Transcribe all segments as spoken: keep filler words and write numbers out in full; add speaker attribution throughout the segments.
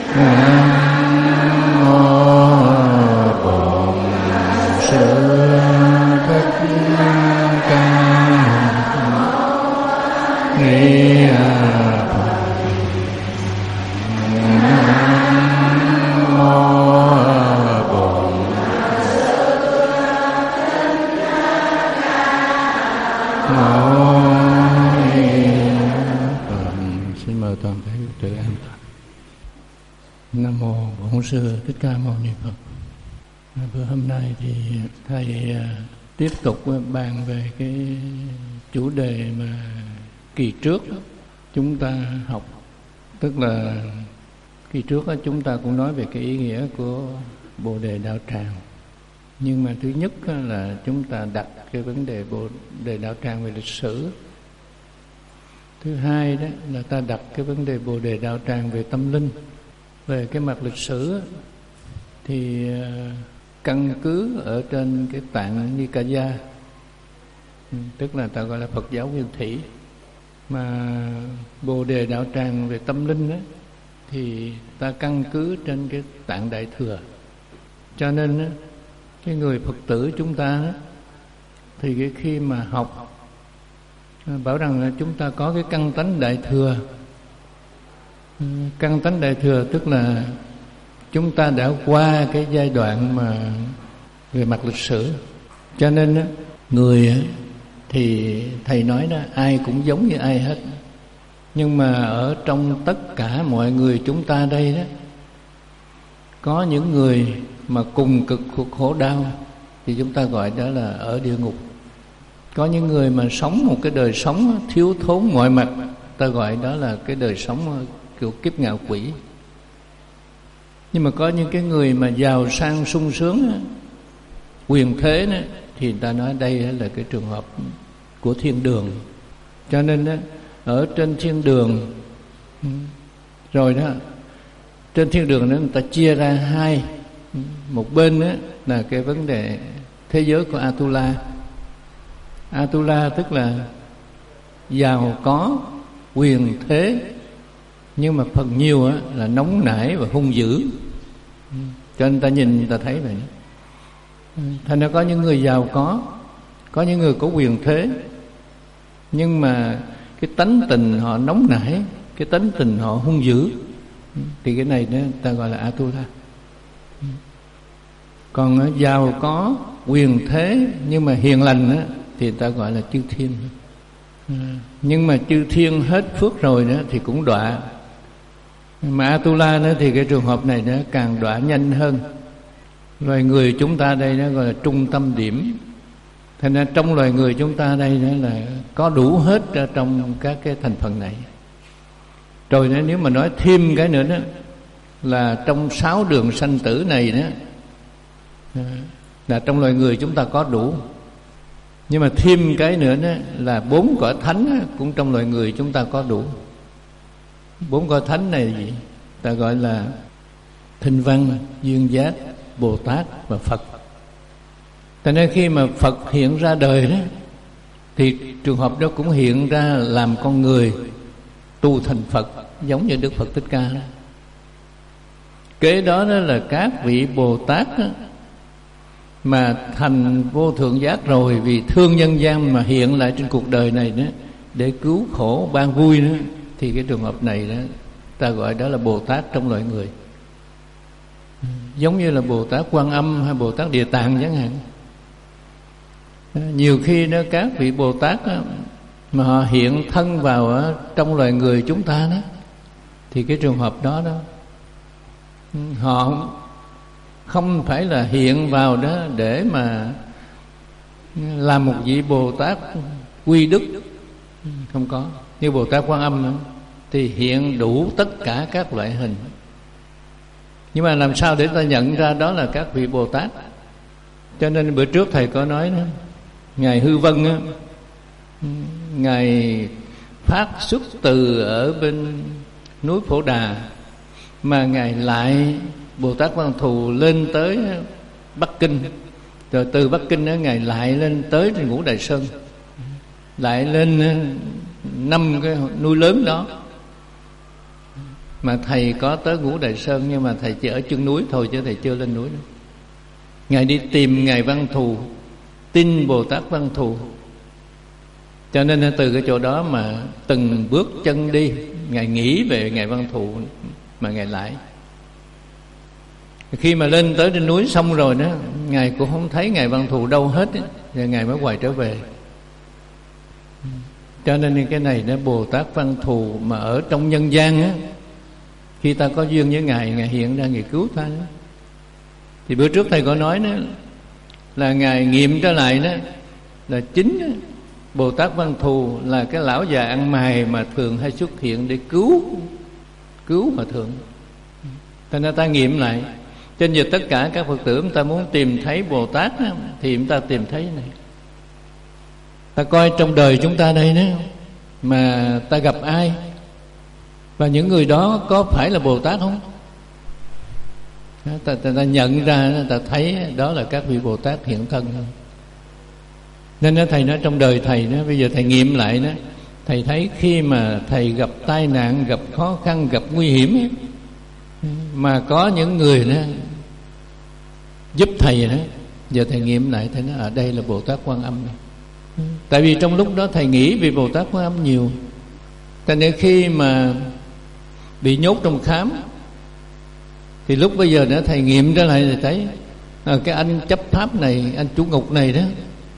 Speaker 1: Nam mô Bổn Sư Thích Ca Ni Phật. Nam mô Bổn Xin mời toàn thể tự an toàn. Nam mô Bổn Sư Thích Ca Mâu Ni Phật. Bữa hôm nay thì thầy tiếp tục bàn về cái chủ đề mà kỳ trước chúng ta học, tức là kỳ trước chúng ta cũng nói về cái ý nghĩa của Bồ Đề Đạo Tràng. Nhưng mà thứ nhất là chúng ta đặt cái vấn đề Bồ Đề Đạo Tràng về lịch sử. Thứ hai đó là ta đặt cái vấn đề Bồ Đề Đạo Tràng về tâm linh. Về cái mặt lịch sử thì căn cứ ở trên cái tạng Nikaya, tức là ta gọi là Phật giáo Nguyên Thủy. Mà Bồ Đề Đạo Tràng về tâm linh đó, thì ta căn cứ trên cái tạng Đại Thừa. Cho nên đó, cái người Phật tử chúng ta đó, thì cái khi mà học bảo rằng là chúng ta có cái căn tánh Đại Thừa. Căn tánh Đại Thừa tức là chúng ta đã qua cái giai đoạn mà về mặt lịch sử. Cho nên đó, người thì thầy nói đó, ai cũng giống như ai hết. Nhưng mà ở trong tất cả mọi người chúng ta đây đó, có những người mà cùng cực khổ đau thì chúng ta gọi đó là ở địa ngục. Có những người mà sống một cái đời sống thiếu thốn mọi mặt, ta gọi đó là cái đời sống kiểu kiếp ngạo quỷ. Nhưng mà có những cái người mà giàu sang sung sướng, quyền thế đó, thì ta nói đây là cái trường hợp của thiên đường. Cho nên đó, ở trên thiên đường rồi đó, trên thiên đường đó người ta chia ra hai. Một bên đó là cái vấn đề thế giới của Atula. Atula tức là giàu có, quyền thế, nhưng mà phần nhiều á, là nóng nảy và hung dữ. Cho nên ta nhìn ta thấy vậy. Thành ra có những người giàu có, có những người có quyền thế, nhưng mà cái tánh tình họ nóng nảy, cái tánh tình họ hung dữ, thì cái này đó ta gọi là Atula. Còn giàu có, quyền thế nhưng mà hiền lành đó, thì ta gọi là chư thiên. Nhưng mà chư thiên hết phước rồi đó thì cũng đọa. Mà Atula đó thì cái trường hợp này nó càng đọa nhanh hơn. Loài người chúng ta đây nó gọi là trung tâm điểm. Thành ra trong loài người chúng ta đây đó là có đủ hết trong các cái thành phần này. Rồi đó, nếu mà nói thêm cái nữa đó, là trong sáu đường sanh tử này đó, là trong loài người chúng ta có đủ. Nhưng mà thêm cái nữa đó là bốn cõi thánh cũng trong loài người chúng ta có đủ. Bốn cõi thánh này gì? Ta gọi là Thinh Văn, Duyên Giác, Bồ Tát và Phật. Cho nên khi mà Phật hiện ra đời đó, thì trường hợp đó cũng hiện ra làm con người, tu thành Phật, giống như Đức Phật Thích Ca đó. Kế đó đó là các vị Bồ Tát đó, mà thành vô thượng giác rồi, vì thương nhân gian mà hiện lại trên cuộc đời này đó để cứu khổ ban vui đó, thì cái trường hợp này đó ta gọi đó là Bồ Tát trong loài người. Giống như là Bồ Tát Quan Âm hay Bồ Tát Địa Tạng chẳng hạn. Nhiều khi đó các vị Bồ Tát đó, mà họ hiện thân vào ở trong loài người chúng ta đó, thì cái trường hợp đó đó họ không phải là hiện vào đó để mà làm một vị Bồ Tát quy đức, không có. Như Bồ Tát Quan Âm đó, thì hiện đủ tất cả các loại hình. Nhưng mà làm sao để ta nhận ra đó là các vị Bồ Tát? Cho nên bữa trước thầy có nói đó, Ngài Hư Vân đó, Ngài phát xuất từ ở bên núi Phổ Đà, mà Ngài lại Bồ Tát Văn Thù lên tới Bắc Kinh, rồi từ Bắc Kinh đó Ngài lại lên tới Ngũ Đại Sơn, lại lên năm cái núi lớn đó. Mà thầy có tới Ngũ Đại Sơn, nhưng mà thầy chỉ ở chân núi thôi, chứ thầy chưa lên núi nữa. Ngài đi tìm Ngài Văn Thù, tin Bồ Tát Văn Thù. Cho nên từ cái chỗ đó mà từng bước chân đi, Ngài nghĩ về Ngài Văn Thù mà Ngài lại. Khi mà lên tới trên núi xong rồi đó, Ngài cũng không thấy Ngài Văn Thù đâu hết ấy, rồi Ngài mới quay trở về. Cho nên cái này đó, Bồ Tát Văn Thù mà ở trong nhân gian á, khi ta có duyên với Ngài, Ngài hiện ra Ngài cứu ta đó. Thì bữa trước thầy có nói đó, là Ngài nghiệm trở lại đó, là chính đó, Bồ Tát Văn Thù là cái lão già ăn mày mà thường hay xuất hiện để cứu cứu hòa thượng. Thành ra ta nghiệm lại. Cho nên giờ tất cả các Phật tử, ta muốn tìm thấy Bồ Tát đó, thì chúng ta tìm thấy này. Ta coi trong đời chúng ta đây đó, mà ta gặp ai, và những người đó có phải là Bồ Tát không? Ta, ta, ta nhận ra, ta thấy đó là các vị Bồ Tát hiện thân không? Nên đó, thầy nói trong đời thầy đó, bây giờ thầy nghiệm lại đó, thầy thấy khi mà thầy gặp tai nạn, gặp khó khăn, gặp nguy hiểm ấy, mà có những người đó giúp thầy đó, giờ thầy nghiệm lại, thầy nói ở đây là Bồ Tát Quan Âm này. Tại vì trong lúc đó thầy nghĩ về Bồ Tát Quan Âm nhiều. Cho nên khi mà bị nhốt trong khám, thì lúc bây giờ nữa thầy nghiệm ra lại, thầy thấy à, cái anh chấp pháp này, anh chủ ngục này đó,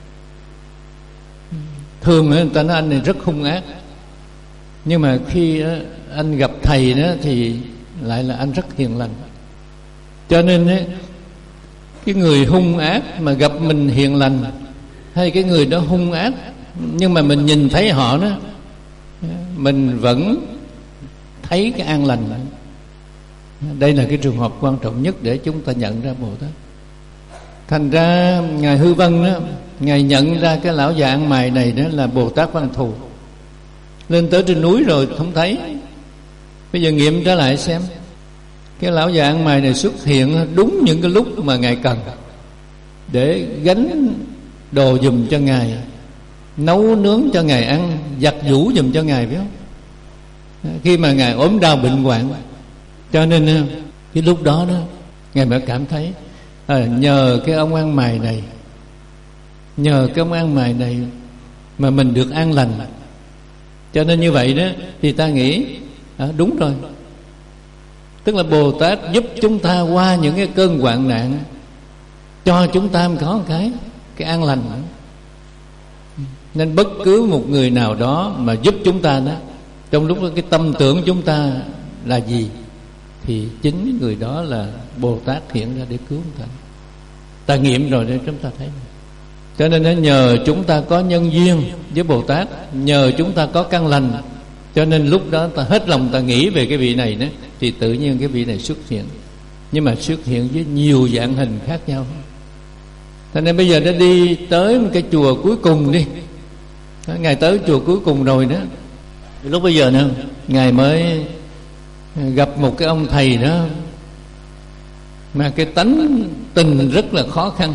Speaker 1: thường người ta nói anh này rất hung ác, nhưng mà khi anh gặp thầy đó thì lại là anh rất hiền lành. Cho nên cái người hung ác mà gặp mình hiền lành, hay cái người đó hung ác nhưng mà mình nhìn thấy họ đó, mình vẫn thấy cái an lành. Đây là cái trường hợp quan trọng nhất để chúng ta nhận ra Bồ Tát. Thành ra Ngài Hư Vân đó, Ngài nhận ra cái lão già ăn mày này đó là Bồ Tát Văn Thù. Lên tới trên núi rồi không thấy, bây giờ nghiệm trở lại xem, cái lão già ăn mày này xuất hiện đúng những cái lúc mà Ngài cần, để gánh đồ giùm cho Ngài, nấu nướng cho Ngài ăn, giặt giũ giùm cho Ngài, biết không? Khi mà Ngài ốm đau bệnh hoạn. Cho nên cái lúc đó đó, Ngài mới cảm thấy à, nhờ cái ông ăn mày này, nhờ cái ông ăn mày này mà mình được an lành. Cho nên như vậy đó, thì ta nghĩ à, đúng rồi, tức là Bồ Tát giúp chúng ta qua những cái cơn hoạn nạn, cho chúng ta có một cái cái an lành. Nên bất cứ một người nào đó mà giúp chúng ta đó, trong lúc đó cái tâm tưởng chúng ta là gì, thì chính người đó là Bồ Tát hiện ra để cứu chúng ta. Ta nghiệm rồi để chúng ta thấy. Cho nên nó nhờ chúng ta có nhân duyên với Bồ Tát, nhờ chúng ta có căn lành, cho nên lúc đó ta hết lòng ta nghĩ về cái vị này đó, thì tự nhiên cái vị này xuất hiện. Nhưng mà xuất hiện với nhiều dạng hình khác nhau. Cho nên bây giờ nó đi tới một cái chùa cuối cùng đi, Ngài tới chùa cuối cùng rồi đó, lúc bây giờ nữa Ngài mới gặp một cái ông thầy đó, mà cái tánh tình rất là khó khăn,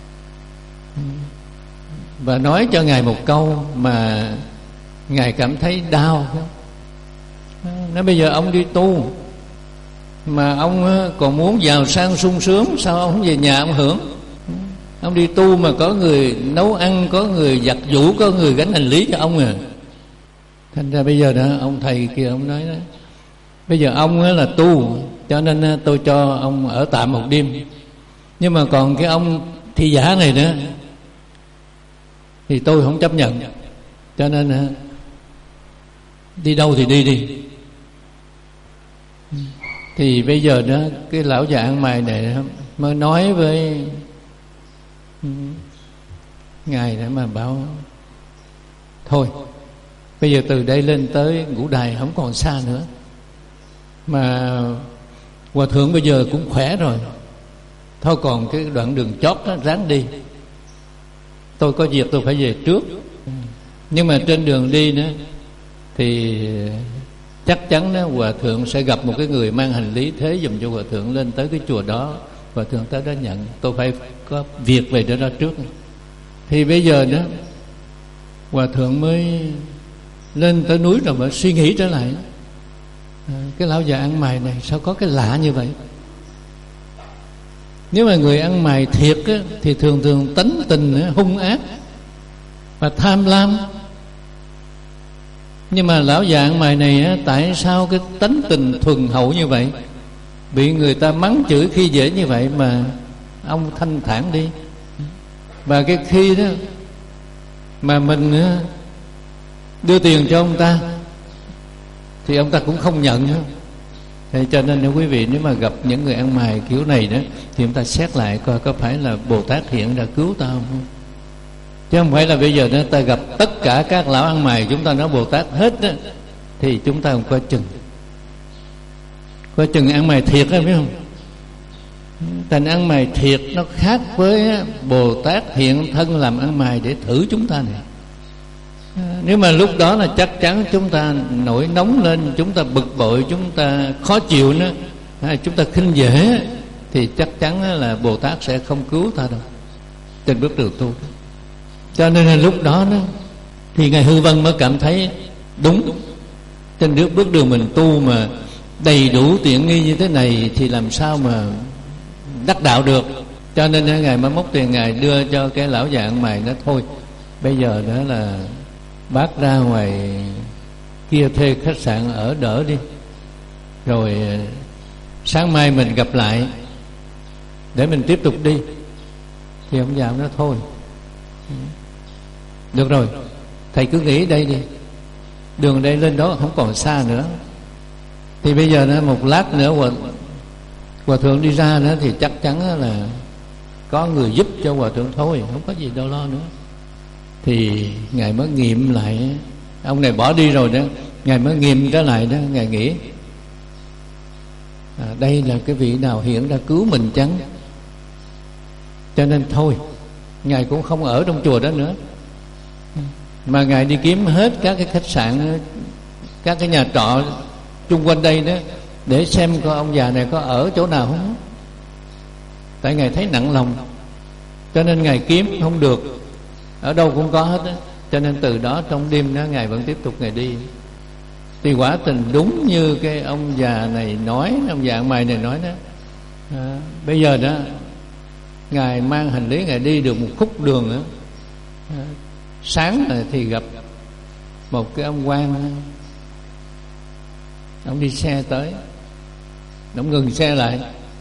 Speaker 1: và nói cho Ngài một câu mà Ngài cảm thấy đau. Nói bây giờ ông đi tu mà ông còn muốn giàu sang sung sướng, sao ông không về nhà ông hưởng? Ông đi tu mà có người nấu ăn, có người giặt giũ, có người gánh hành lý cho ông à. Thành ra bây giờ đó, ông thầy kia ông nói đó, bây giờ ông là tu, cho nên tôi cho ông ở tạm một đêm. Nhưng mà còn cái ông thi giả này đó thì tôi không chấp nhận. Cho nên đi đâu thì đi đi. Thì bây giờ đó, cái lão già ăn mày này mới nói với Ngài để mà bảo thôi, bây giờ từ đây lên tới Ngũ Đài không còn xa nữa, mà Hòa Thượng bây giờ cũng khỏe rồi, thôi còn cái đoạn đường chót đó ráng đi. Tôi có việc tôi phải về trước, nhưng mà trên đường đi nữa thì chắc chắn đó, Hòa Thượng sẽ gặp một cái người mang hành lý thế dùm cho Hòa Thượng lên tới cái chùa đó. Hòa Thượng tới đó nhận, tôi phải có việc về đó, đó trước. Thì bây giờ đó Hòa Thượng mới lên tới núi rồi mà suy nghĩ trở lại, à, cái lão già ăn mày này sao có cái lạ như vậy? Nếu mà người ăn mày thiệt á, thì thường thường tánh tình á, hung ác và tham lam. Nhưng mà lão già ăn mày này á, tại sao cái tánh tình thuần hậu như vậy, bị người ta mắng chửi khi dễ như vậy mà ông thanh thản đi? Và cái khi đó mà mình á, đưa tiền cho ông ta thì ông ta cũng không nhận nữa. Thế cho nên nếu quý vị nếu mà gặp những người ăn mày kiểu này đó, thì chúng ta xét lại coi có phải là Bồ Tát hiện ra cứu ta không? Chứ không phải là bây giờ đó ta gặp tất cả các lão ăn mày chúng ta nói Bồ Tát hết đó, thì chúng ta không coi chừng. Coi chừng ăn mày thiệt đó, biết không? Thành ăn mày thiệt nó khác với Bồ Tát hiện thân làm ăn mày để thử chúng ta này. Nếu mà lúc đó là chắc chắn chúng ta nổi nóng lên, chúng ta bực bội, chúng ta khó chịu nữa, chúng ta khinh dễ, thì chắc chắn là Bồ Tát sẽ không cứu ta đâu trên bước đường tu. Cho nên là lúc đó, đó thì Ngài Hư Vân mới cảm thấy đúng, trên bước bước đường mình tu mà đầy đủ tiện nghi như thế này thì làm sao mà đắc đạo được. Cho nên Ngài mới móc tiền Ngài đưa cho cái lão già ăn mày, nói thôi bây giờ đó là bác ra ngoài kia thuê khách sạn ở đỡ đi, rồi sáng mai mình gặp lại để mình tiếp tục đi. Thì ông già nói thôi được rồi, thầy cứ nghỉ đây đi, đường đây lên đó không còn xa nữa. Thì bây giờ một lát nữa hòa, hòa thượng đi ra nữa thì chắc chắn là có người giúp cho hòa thượng thôi, không có gì đâu lo nữa. Thì Ngài mới nghiệm lại, ông này bỏ đi rồi đó, Ngài mới nghiệm trở lại đó. Ngài nghĩ à, đây là cái vị nào hiện ra cứu mình chăng? Cho nên thôi Ngài cũng không ở trong chùa đó nữa, mà Ngài đi kiếm hết các cái khách sạn, các cái nhà trọ chung quanh đây đó, để xem coi ông già này có ở chỗ nào không. Tại Ngài thấy nặng lòng, cho nên Ngài kiếm không được, ở đâu cũng có hết đó. Cho nên từ đó trong đêm đó Ngài vẫn tiếp tục Ngài đi. Thì quả tình đúng như cái ông già này nói, ông già mày này nói đó, à, bây giờ đó Ngài mang hành lý Ngài đi được một khúc đường đó, à, sáng này thì gặp một cái ông quan, ông đi xe tới, ông ngừng xe lại,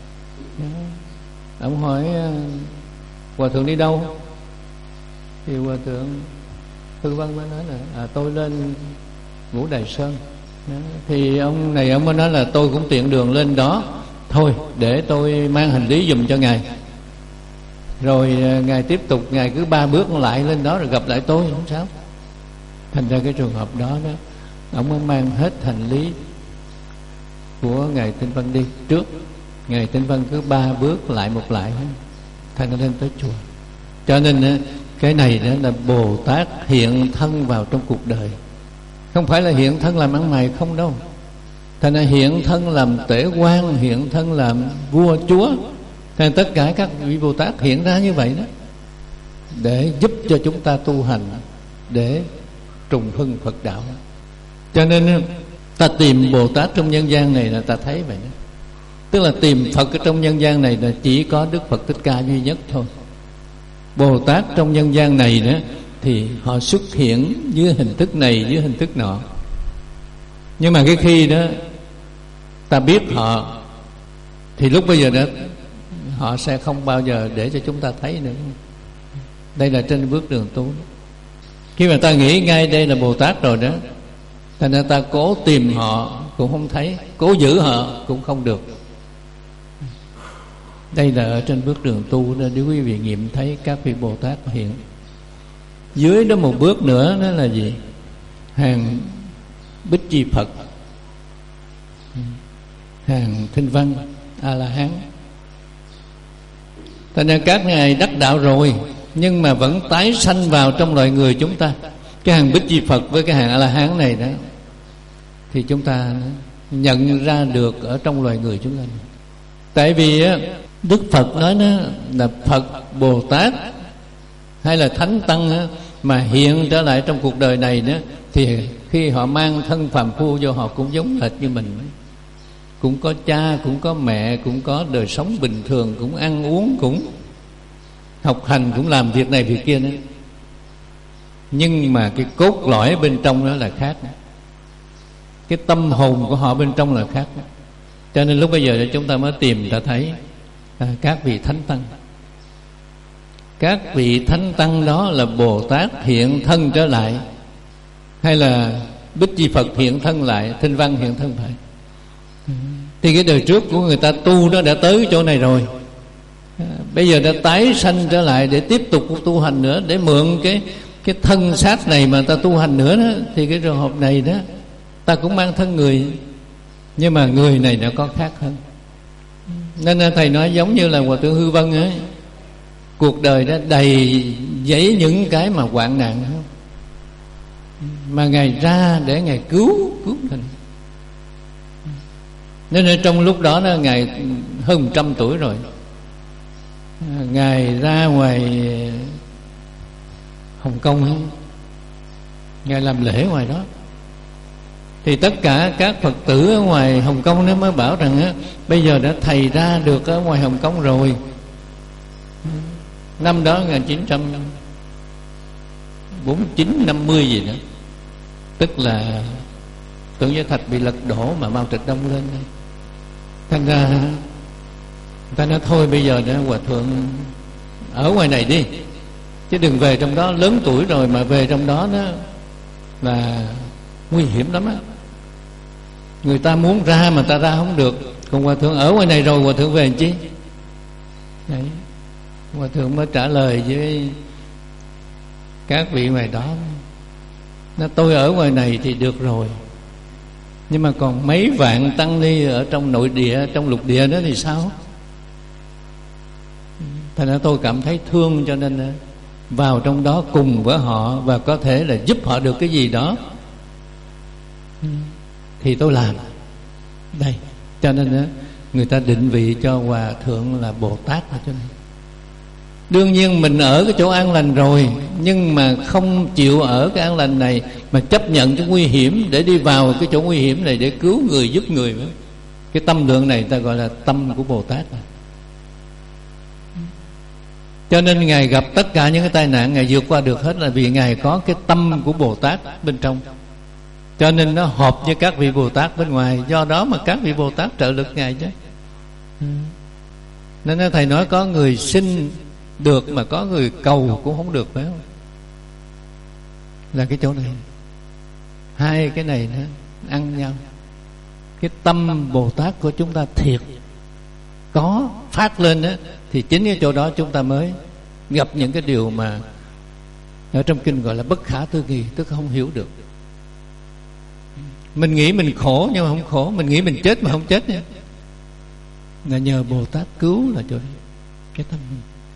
Speaker 1: ông hỏi hòa thượng đi đâu? Thì hòa thượng Hư Vân mới nói là à, tôi lên Ngũ Đài Sơn. Đó. Thì ông này ông mới nói là tôi cũng tiện đường lên đó, thôi để tôi mang hành lý giùm cho ngài. Rồi ngài tiếp tục, ngài cứ ba bước lại lên đó rồi gặp lại tôi, không sao. Thành ra cái trường hợp đó đó, ông mới mang hết hành lý của ngài Tinh Văn đi trước. Ngài Tinh Văn cứ ba bước lại một lại, thành ra lên tới chùa. Cho nên cái này đó là Bồ Tát hiện thân vào trong cuộc đời, không phải là hiện thân làm ăn mày không đâu. Thành ra hiện thân làm tể quan, hiện thân làm vua chúa. Thành tất cả các vị Bồ Tát hiện ra như vậy đó, để giúp cho chúng ta tu hành, để trùng hưng Phật đạo. Cho nên ta tìm Bồ Tát trong nhân gian này là ta thấy vậy đó. Tức là tìm Phật ở trong nhân gian này là chỉ có Đức Phật Thích Ca duy nhất thôi. Bồ Tát trong nhân gian này đó thì họ xuất hiện dưới hình thức này, dưới hình thức nọ. Nhưng mà cái khi đó ta biết họ, thì lúc bây giờ đó họ sẽ không bao giờ để cho chúng ta thấy nữa. Đây là trên bước đường tu. Khi mà ta nghĩ ngay đây là Bồ Tát rồi đó, thành ra ta cố tìm họ cũng không thấy, cố giữ họ cũng không được. Đây là ở trên bước đường tu đó, nếu quý vị nghiệm thấy các vị Bồ Tát hiện. Dưới đó một bước nữa đó là gì? Hàng Bích Chi Phật, hàng Thanh Văn A La Hán. Thành ra các ngài đắc đạo rồi, nhưng mà vẫn tái sanh vào trong loài người chúng ta. Cái hàng Bích Chi Phật với cái hàng A La Hán này đó, thì chúng ta nhận ra được ở trong loài người chúng ta. Tại vì Đức Phật nói đó là Phật, Bồ Tát hay là Thánh Tăng mà hiện trở lại trong cuộc đời này đó, thì khi họ mang thân phàm phu vô, họ cũng giống hệt như mình, cũng có cha, cũng có mẹ, cũng có đời sống bình thường, cũng ăn uống, cũng học hành, cũng làm việc này việc kia nữa. Nhưng mà cái cốt lõi bên trong đó là khác, cái tâm hồn của họ bên trong là khác. Cho nên lúc bây giờ chúng ta mới tìm ta thấy à, các vị thánh tăng. Các vị thánh tăng đó là Bồ Tát hiện thân trở lại, hay là Bích Chi Phật hiện thân lại, Thanh Văn hiện thân lại. Thì cái đời trước của người ta tu nó đã tới chỗ này rồi, à, bây giờ đã tái sanh trở lại để tiếp tục tu hành nữa, để mượn cái cái thân xác này mà ta tu hành nữa đó. Thì cái trường hợp này đó, ta cũng mang thân người, nhưng mà người này nó có khác hơn. Nên thầy nói giống như là Hòa Thượng Hư Vân ấy, cuộc đời đó đầy dẫy những cái mà hoạn nạn, mà Ngài ra để Ngài cứu cứu mình. Nên ở trong lúc đó, đó Ngài hơn một trăm tuổi rồi, Ngài ra ngoài Hồng Kông ấy, Ngài làm lễ ngoài đó. Thì tất cả các Phật tử ở ngoài Hồng Kông nó mới bảo rằng á, bây giờ đã thầy ra được ở ngoài Hồng Kông rồi. Năm đó một nghìn chín trăm bốn mươi chín, năm mươi gì đó, tức là Tưởng Giới Thạch bị lật đổ mà Mao Trạch Đông lên đây. Thành ra người ta nói thôi bây giờ đó Hòa Thượng ở ngoài này đi, chứ đừng về trong đó, lớn tuổi rồi mà về trong đó đó là nguy hiểm lắm á. Người ta muốn ra mà ta ra không được. Còn Hòa Thượng ở ngoài này rồi, Hòa Thượng về làm chi? Đấy, Hòa Thượng mới trả lời với các vị ngoài đó, nói tôi ở ngoài này thì được rồi, nhưng mà còn mấy vạn tăng ni ở trong nội địa, trong lục địa đó thì sao? Thành ra tôi cảm thấy thương, cho nên vào trong đó cùng với họ, và có thể là giúp họ được cái gì đó thì tôi làm. Đây, cho nên người ta định vị cho Hòa Thượng là Bồ Tát ở chỗ này. Đương nhiên mình ở cái chỗ an lành rồi, nhưng mà không chịu ở cái an lành này, mà chấp nhận cái nguy hiểm để đi vào cái chỗ nguy hiểm này để cứu người, giúp người. Cái tâm lượng này ta gọi là tâm của Bồ Tát. Cho nên Ngài gặp tất cả những cái tai nạn, Ngài vượt qua được hết là vì Ngài có cái tâm của Bồ Tát bên trong. Cho nên nó hợp với các vị Bồ Tát bên ngoài. Do đó mà các vị Bồ Tát trợ lực Ngài chứ. Nên thầy nói có người xin được mà có người cầu cũng không được, phải không? Là cái chỗ này, hai cái này nó ăn nhau. Cái tâm Bồ Tát của chúng ta thiệt có phát lên đó, thì chính cái chỗ đó chúng ta mới gặp những cái điều mà ở trong kinh gọi là bất khả tư nghị, tức không hiểu được. Mình nghĩ mình khổ nhưng mà không khổ, mình nghĩ mình chết mà không chết nha. Là nhờ Bồ Tát cứu là chỗ đó, cái tâm.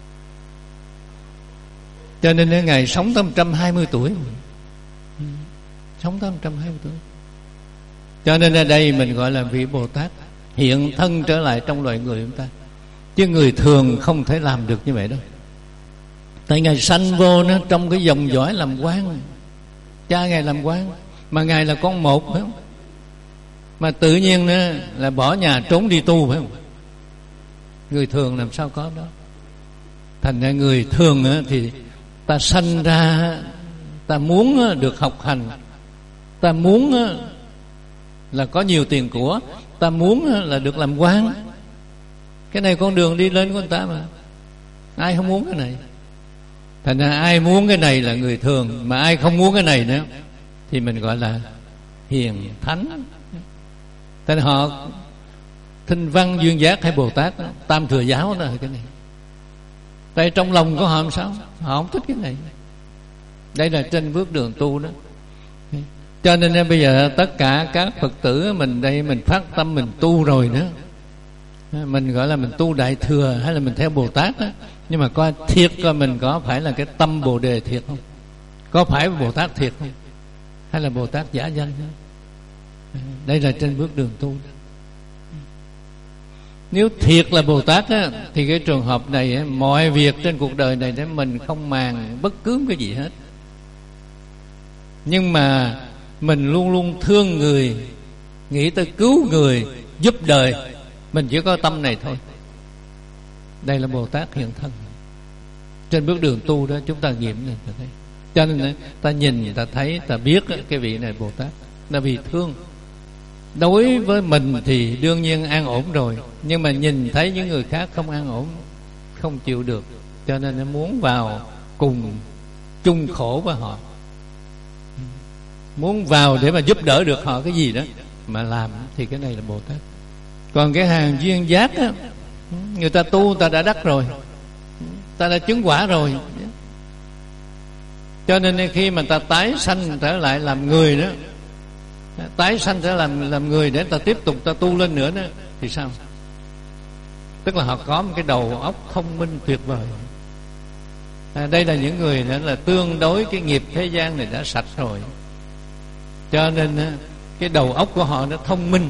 Speaker 1: Cho nên Ngài sống tới một trăm hai mươi tuổi, sống tới một trăm hai mươi tuổi. Cho nên ở đây mình gọi là vị Bồ Tát hiện thân trở lại trong loài người chúng ta. Chứ người thường không thể làm được như vậy đâu. Tại Ngài sanh vô nó trong cái dòng dõi làm quan, cha Ngài làm quan, mà Ngài là con một, phải không? Mà tự nhiên nó là bỏ nhà trốn đi tu, phải không? Người thường làm sao có đó. Thành ra người thường thì ta sanh ra, ta muốn được học hành, ta muốn là có nhiều tiền của, ta muốn là được làm quan. Cái này con đường đi lên của người ta mà. Ai không muốn cái này? Thành ra ai muốn cái này là người thường, mà ai không muốn cái này nữa thì mình gọi là hiền thánh. Thành họ Thanh Văn, Duyên Giác hay Bồ Tát, Tam Thừa Giáo đó, cái này. Tại trong lòng của họ làm sao? Họ không thích cái này. Đây là trên bước đường tu đó. Cho nên bây giờ tất cả các Phật tử mình đây, mình phát tâm mình tu rồi nữa, mình gọi là mình tu Đại Thừa hay là mình theo Bồ Tát đó. Nhưng mà coi thiệt coi mình có phải là cái tâm Bồ Đề thiệt không? Có phải Bồ Tát thiệt không? Hay là Bồ Tát giả danh đó? Đây là trên bước đường tu đó. Nếu thiệt là Bồ Tát á, thì cái trường hợp này á, mọi việc trên cuộc đời này để mình không màng bất cứ cái gì hết. Nhưng mà mình luôn luôn thương người, nghĩ tới cứu người, giúp đời. Mình chỉ có tâm này thôi. Đây là Bồ Tát hiện thân. Trên bước đường tu đó chúng ta nghiệm này ta thấy. Cho nên ta nhìn, ta thấy, ta biết cái vị này Bồ Tát. Là vì thương. Đối với mình thì đương nhiên an ổn rồi, nhưng mà nhìn thấy những người khác không an ổn, không chịu được, cho nên nó muốn vào cùng chung khổ với họ, muốn vào để mà giúp đỡ được họ cái gì đó mà làm. Thì cái này là Bồ Tát. Còn cái hàng duyên giác á, người ta tu, ta đã đắc rồi, ta đã chứng quả rồi, cho nên khi mà ta tái sanh trở lại làm người đó, tái sanh trở làm làm người để ta tiếp tục ta tu lên nữa đó, thì sao? Tức là họ có một cái đầu óc thông minh tuyệt vời. À, đây là những người đó là tương đối cái nghiệp thế gian này đã sạch rồi, cho nên cái đầu óc của họ nó thông minh,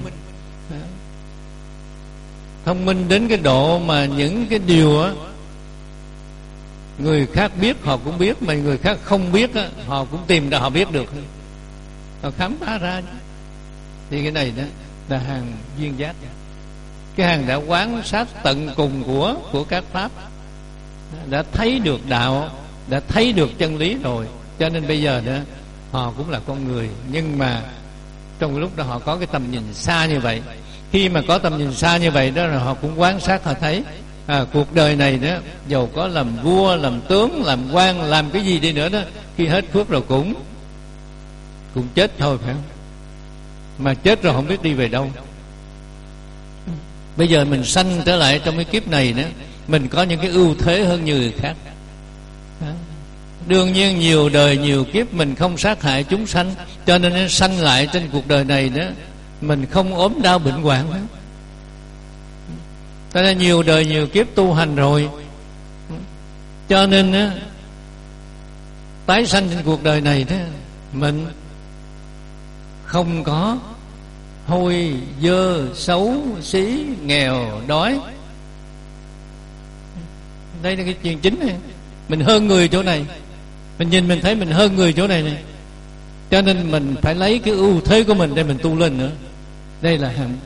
Speaker 1: thông minh đến cái độ mà những cái điều á người khác biết họ cũng biết, mà người khác không biết á, họ cũng tìm ra họ biết được, họ khám phá ra. Thì cái này đó là hàng duyên giác, cái hàng đã quán sát tận cùng của của các pháp, đã thấy được đạo, đã thấy được chân lý rồi, cho nên bây giờ đó họ cũng là con người, nhưng mà trong lúc đó họ có cái tầm nhìn xa như vậy. Khi mà có tầm nhìn xa như vậy đó, rồi họ cũng quán sát, họ thấy à, cuộc đời này đó, dầu có làm vua, làm tướng, làm quan, làm cái gì đi nữa đó, khi hết phước rồi cũng cũng chết thôi, phải không? Mà chết rồi không biết đi về đâu. Bây giờ mình sanh trở lại trong cái kiếp này đó, mình có những cái ưu thế hơn như người khác. Đương nhiên nhiều đời nhiều kiếp mình không sát hại chúng sanh, cho nên nó sanh lại trên cuộc đời này đó, mình không ốm đau bệnh hoạn đó. Cho nên nhiều đời nhiều kiếp tu hành rồi, cho nên đó, tái sanh trên cuộc đời này đó, mình không có hôi dơ xấu xí nghèo đói. Đây là cái chuyện chính này. Mình hơn người chỗ này, mình nhìn mình thấy mình hơn người chỗ này này, cho nên mình phải lấy cái ưu thế của mình để mình tu lên nữa. Đây là hạng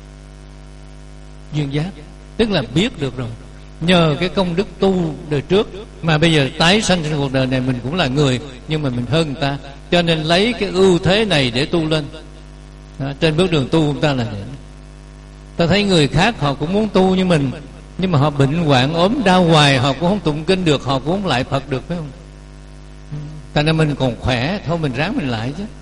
Speaker 1: duyên giác, tức là biết được rồi, nhờ cái công đức tu đời trước mà bây giờ tái sanh trên cuộc đời này mình cũng là người, nhưng mà mình hơn người ta, cho nên lấy cái ưu thế này để tu lên. Đó, trên bước đường tu chúng ta là vậy. Ta thấy người khác họ cũng muốn tu như mình, nhưng mà họ bệnh hoạn ốm đau hoài, họ cũng không tụng kinh được, họ cũng không lại Phật được, phải không? Tại nên mình còn khỏe, thôi mình ráng mình lại chứ.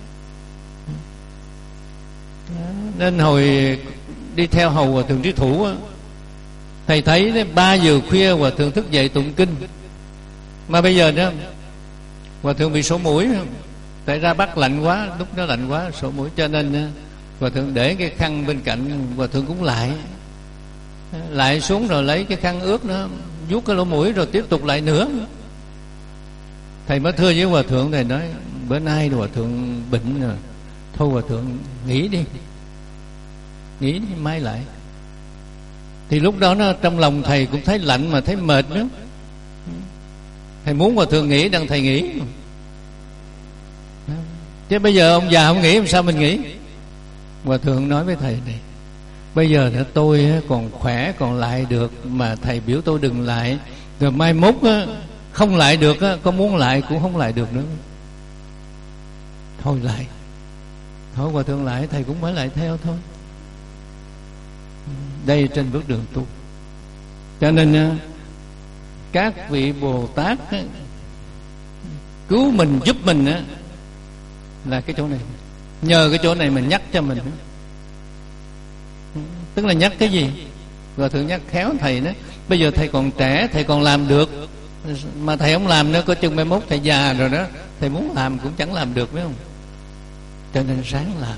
Speaker 1: Nên hồi đi theo hầu Hòa Thượng Trí Thủ á, thầy thấy đấy, ba giờ khuya Hòa Thượng thức dậy tụng kinh. Mà bây giờ đó Hòa Thượng bị sổ mũi, tại ra Bắc lạnh quá, lúc đó lạnh quá sổ mũi, cho nên Hòa Thượng để cái khăn bên cạnh, Hòa Thượng cũng lại lại xuống rồi lấy cái khăn ướt đó vuốt cái lỗ mũi rồi tiếp tục lại nữa. Thầy mới thưa với Hòa Thượng, thầy nói bữa nay Hòa Thượng bệnh rồi, thôi Hòa Thượng nghỉ đi, nghỉ đi mai lại. Thì lúc đó nó trong lòng thầy cũng thấy lạnh mà thấy mệt nữa. Thầy muốn Hòa Thượng nghỉ, đặng thầy nghỉ. Chứ bây giờ ông già không nghỉ làm sao mình nghỉ? Hòa Thượng nói với thầy này, bây giờ đó tôi còn khỏe còn lại được, mà thầy biểu tôi đừng lại, rồi mai mốt không lại được, có muốn lại cũng không lại được nữa. Thôi lại, thôi Hòa Thượng lại, thầy cũng phải lại theo thôi. Đây trên bước đường tu, cho nên các vị Bồ Tát cứu mình giúp mình là cái chỗ này. Nhờ cái chỗ này mình nhắc cho mình. Tức là nhắc cái gì? Hòa Thượng nhắc khéo thầy đó, bây giờ thầy còn trẻ, thầy còn làm được, mà thầy không làm nữa, có chừng mai mốt thầy già rồi đó, thầy muốn làm cũng chẳng làm được, phải không? Cho nên ráng làm.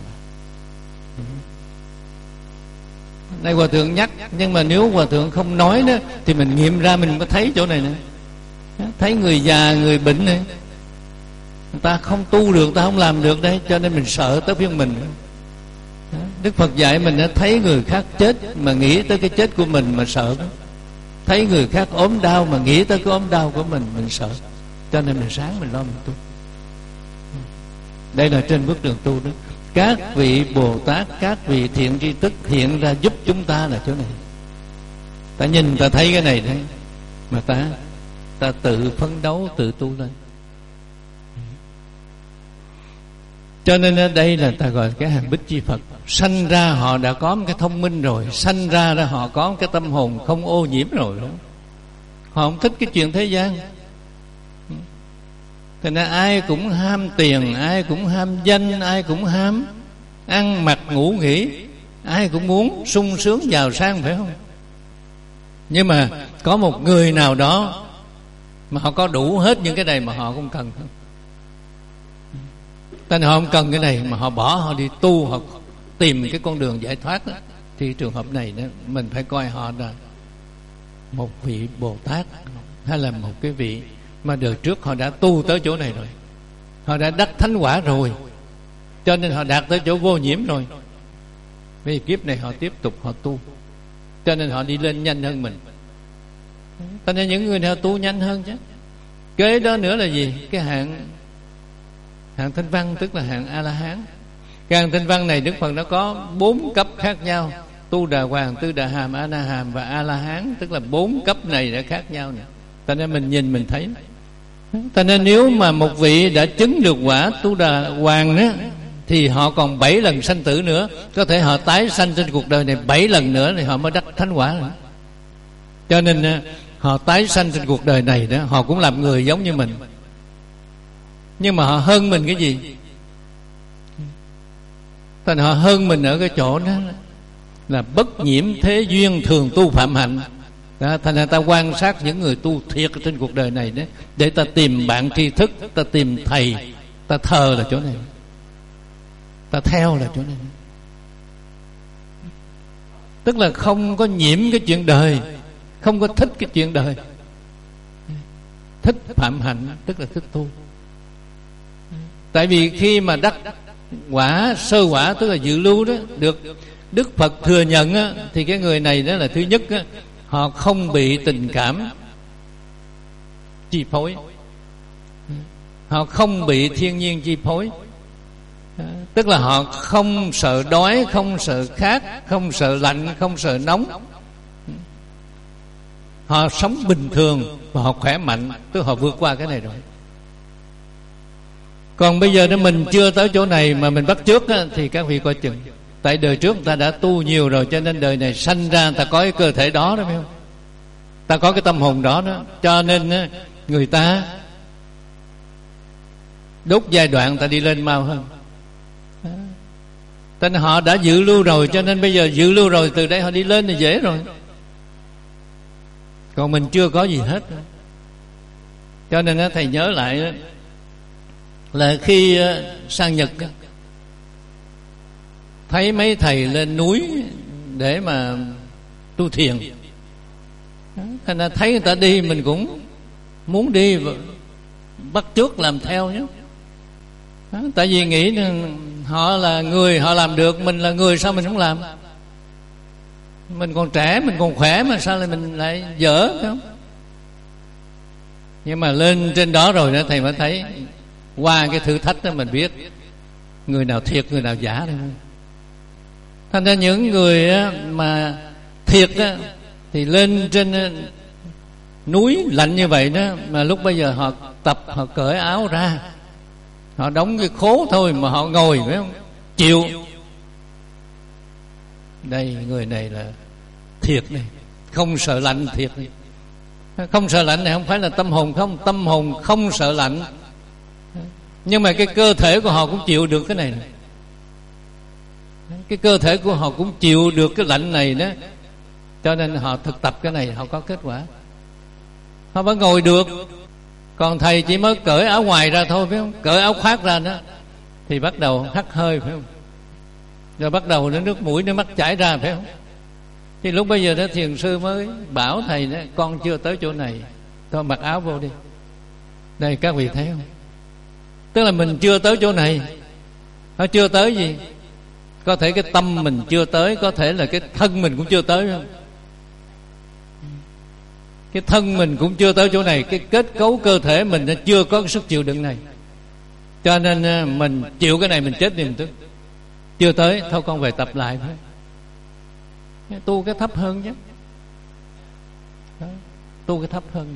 Speaker 1: Đây Hòa Thượng nhắc, nhưng mà nếu Hòa Thượng không nói đó thì mình nghiệm ra mình có thấy chỗ này nữa. Thấy người già, người bệnh này, người ta không tu được, người ta không làm được đấy, cho nên mình sợ tới phiên mình. Đức Phật dạy mình đã thấy người khác chết mà nghĩ tới cái chết của mình mà sợ. Thấy người khác ốm đau mà nghĩ tới cái ốm đau của mình, mình sợ. Cho nên mình sáng mình lo mình tu. Đây là trên bước đường tu đó. Các vị Bồ Tát, các vị thiện tri thức hiện ra giúp chúng ta là chỗ này. Ta nhìn ta thấy cái này đấy, mà ta ta tự phấn đấu, tự tu lên. Cho nên ở đây là ta gọi cái hàng bích chi Phật. Sanh ra họ đã có một cái thông minh rồi, sanh ra ra họ có một cái tâm hồn không ô nhiễm rồi đó. Họ không thích cái chuyện thế gian. Thế nên ai cũng ham tiền, ai cũng ham danh, ai cũng ham ăn mặc ngủ nghỉ, ai cũng muốn sung sướng giàu sang, phải không? Nhưng mà có một người nào đó mà họ có đủ hết những cái này mà họ không cần. Tên họ không cần cái này mà họ bỏ, họ đi tu, họ tìm cái con đường giải thoát đó. Thì trường hợp này đó, mình phải coi họ là một vị Bồ Tát, hay là một cái vị mà đời trước họ đã tu tới chỗ này rồi, họ đã đắc thánh quả rồi, cho nên họ đạt tới chỗ vô nhiễm rồi. Vì kiếp này họ tiếp tục họ tu, cho nên họ đi lên nhanh hơn mình. Cho nên những người nào tu nhanh hơn chứ. Kế đó nữa là gì? Cái hạng hạng thanh văn, tức là hạng A La Hán. Cái hạng thanh văn này Đức Phật nó có bốn cấp khác nhau: Tu Đà Hoàng, Tư Đà Hàm, A Na Hàm và A La Hán. Tức là bốn cấp này đã khác nhau nè. Cho nên mình nhìn mình thấy. Cho nên nếu mà một vị đã chứng được quả Tu Đà Hoàng đó, thì họ còn bảy lần sanh tử nữa. Có thể họ tái sanh trên cuộc đời này bảy lần nữa thì họ mới đắc thánh quả nữa. Cho nên họ tái sanh trên cuộc đời này đó, họ cũng làm người giống như mình. Nhưng mà họ hơn mình cái gì? Thành họ hơn mình ở cái chỗ đó là bất nhiễm thế duyên, thường tu phạm hạnh đó. Thành ra ta quan sát những người tu thiệt trên cuộc đời này đó, để ta tìm bạn tri thức, ta tìm thầy, ta thờ là chỗ này, ta theo là chỗ này. Tức là không có nhiễm cái chuyện đời, không có thích cái chuyện đời, thích phạm hạnh, tức là thích tu. Tại vì khi mà đắc quả sơ quả, tức là dự lưu đó, được Đức Phật thừa nhận á, thì cái người này đó là thứ nhất á, họ không bị tình cảm chi phối, họ không bị thiên nhiên chi phối. Tức là họ không sợ đói, không sợ khát, không sợ lạnh, không sợ nóng. Họ sống bình thường và họ khỏe mạnh, tức là họ vượt qua cái này rồi. Còn bây giờ nếu mình chưa tới chỗ này mà mình bắt chước á, thì các vị coi chừng. Tại đời trước người ta đã tu nhiều rồi, cho nên đời này sanh ra người ta có cái cơ thể đó đó, phải không? Ta có cái tâm hồn đó đó. Cho nên á, người ta đốt giai đoạn người ta đi lên mau hơn. Tên họ đã dự lưu rồi, cho nên bây giờ dự lưu rồi, từ đây họ đi lên thì dễ rồi. Còn mình chưa có gì hết. Cho nên á, thầy nhớ lại là khi sang Nhật thấy mấy thầy lên núi để mà tu thiền, thành ra thấy người ta đi mình cũng muốn đi, bắt chước làm theo nhé. Tại vì nghĩ họ là người, họ làm được, mình là người, sao mình không làm? Mình còn trẻ, mình còn khỏe mà sao lại mình lại dở, phải không? Nhưng mà lên trên đó rồi đó, thầy mới thấy qua cái thử thách đó mình biết người nào thiệt, người nào giả thôi. Thành ra những người mà thiệt đó, thì lên trên núi lạnh như vậy đó, mà lúc bây giờ họ tập, họ cởi áo ra, họ đóng cái khố thôi mà họ ngồi, phải không? Chịu. Đây, người này là thiệt này, không sợ lạnh thiệt này. Không sợ lạnh này không phải là tâm hồn không, tâm hồn không sợ lạnh, nhưng mà cái cơ thể của họ cũng chịu được cái này, này. Cái cơ thể của họ cũng chịu được cái lạnh này đó. Cho nên họ thực tập cái này, họ có kết quả. Họ vẫn ngồi được. Còn thầy chỉ mới cởi áo ngoài ra thôi, phải không? Cởi áo khoác ra đó thì bắt đầu hắt hơi, phải không? Rồi bắt đầu nó nước mũi, nước mắt chảy ra, phải không? Thì lúc bây giờ đó thiền sư mới bảo thầy đó, con chưa tới chỗ này, thôi mặc áo vô đi. Đây các vị thấy không? Tức là mình chưa tới chỗ này. Nó chưa tới gì? Có thể cái tâm mình chưa tới, có thể là cái thân mình cũng chưa tới, không? Cái thân mình cũng chưa tới chỗ này, cái kết cấu cơ thể mình nó chưa có cái sức chịu đựng này. Cho nên mình chịu cái này mình chết niềm tức. Chưa tới, thôi con về tập lại thôi. Tu cái thấp hơn chứ. Đó, tu cái thấp hơn.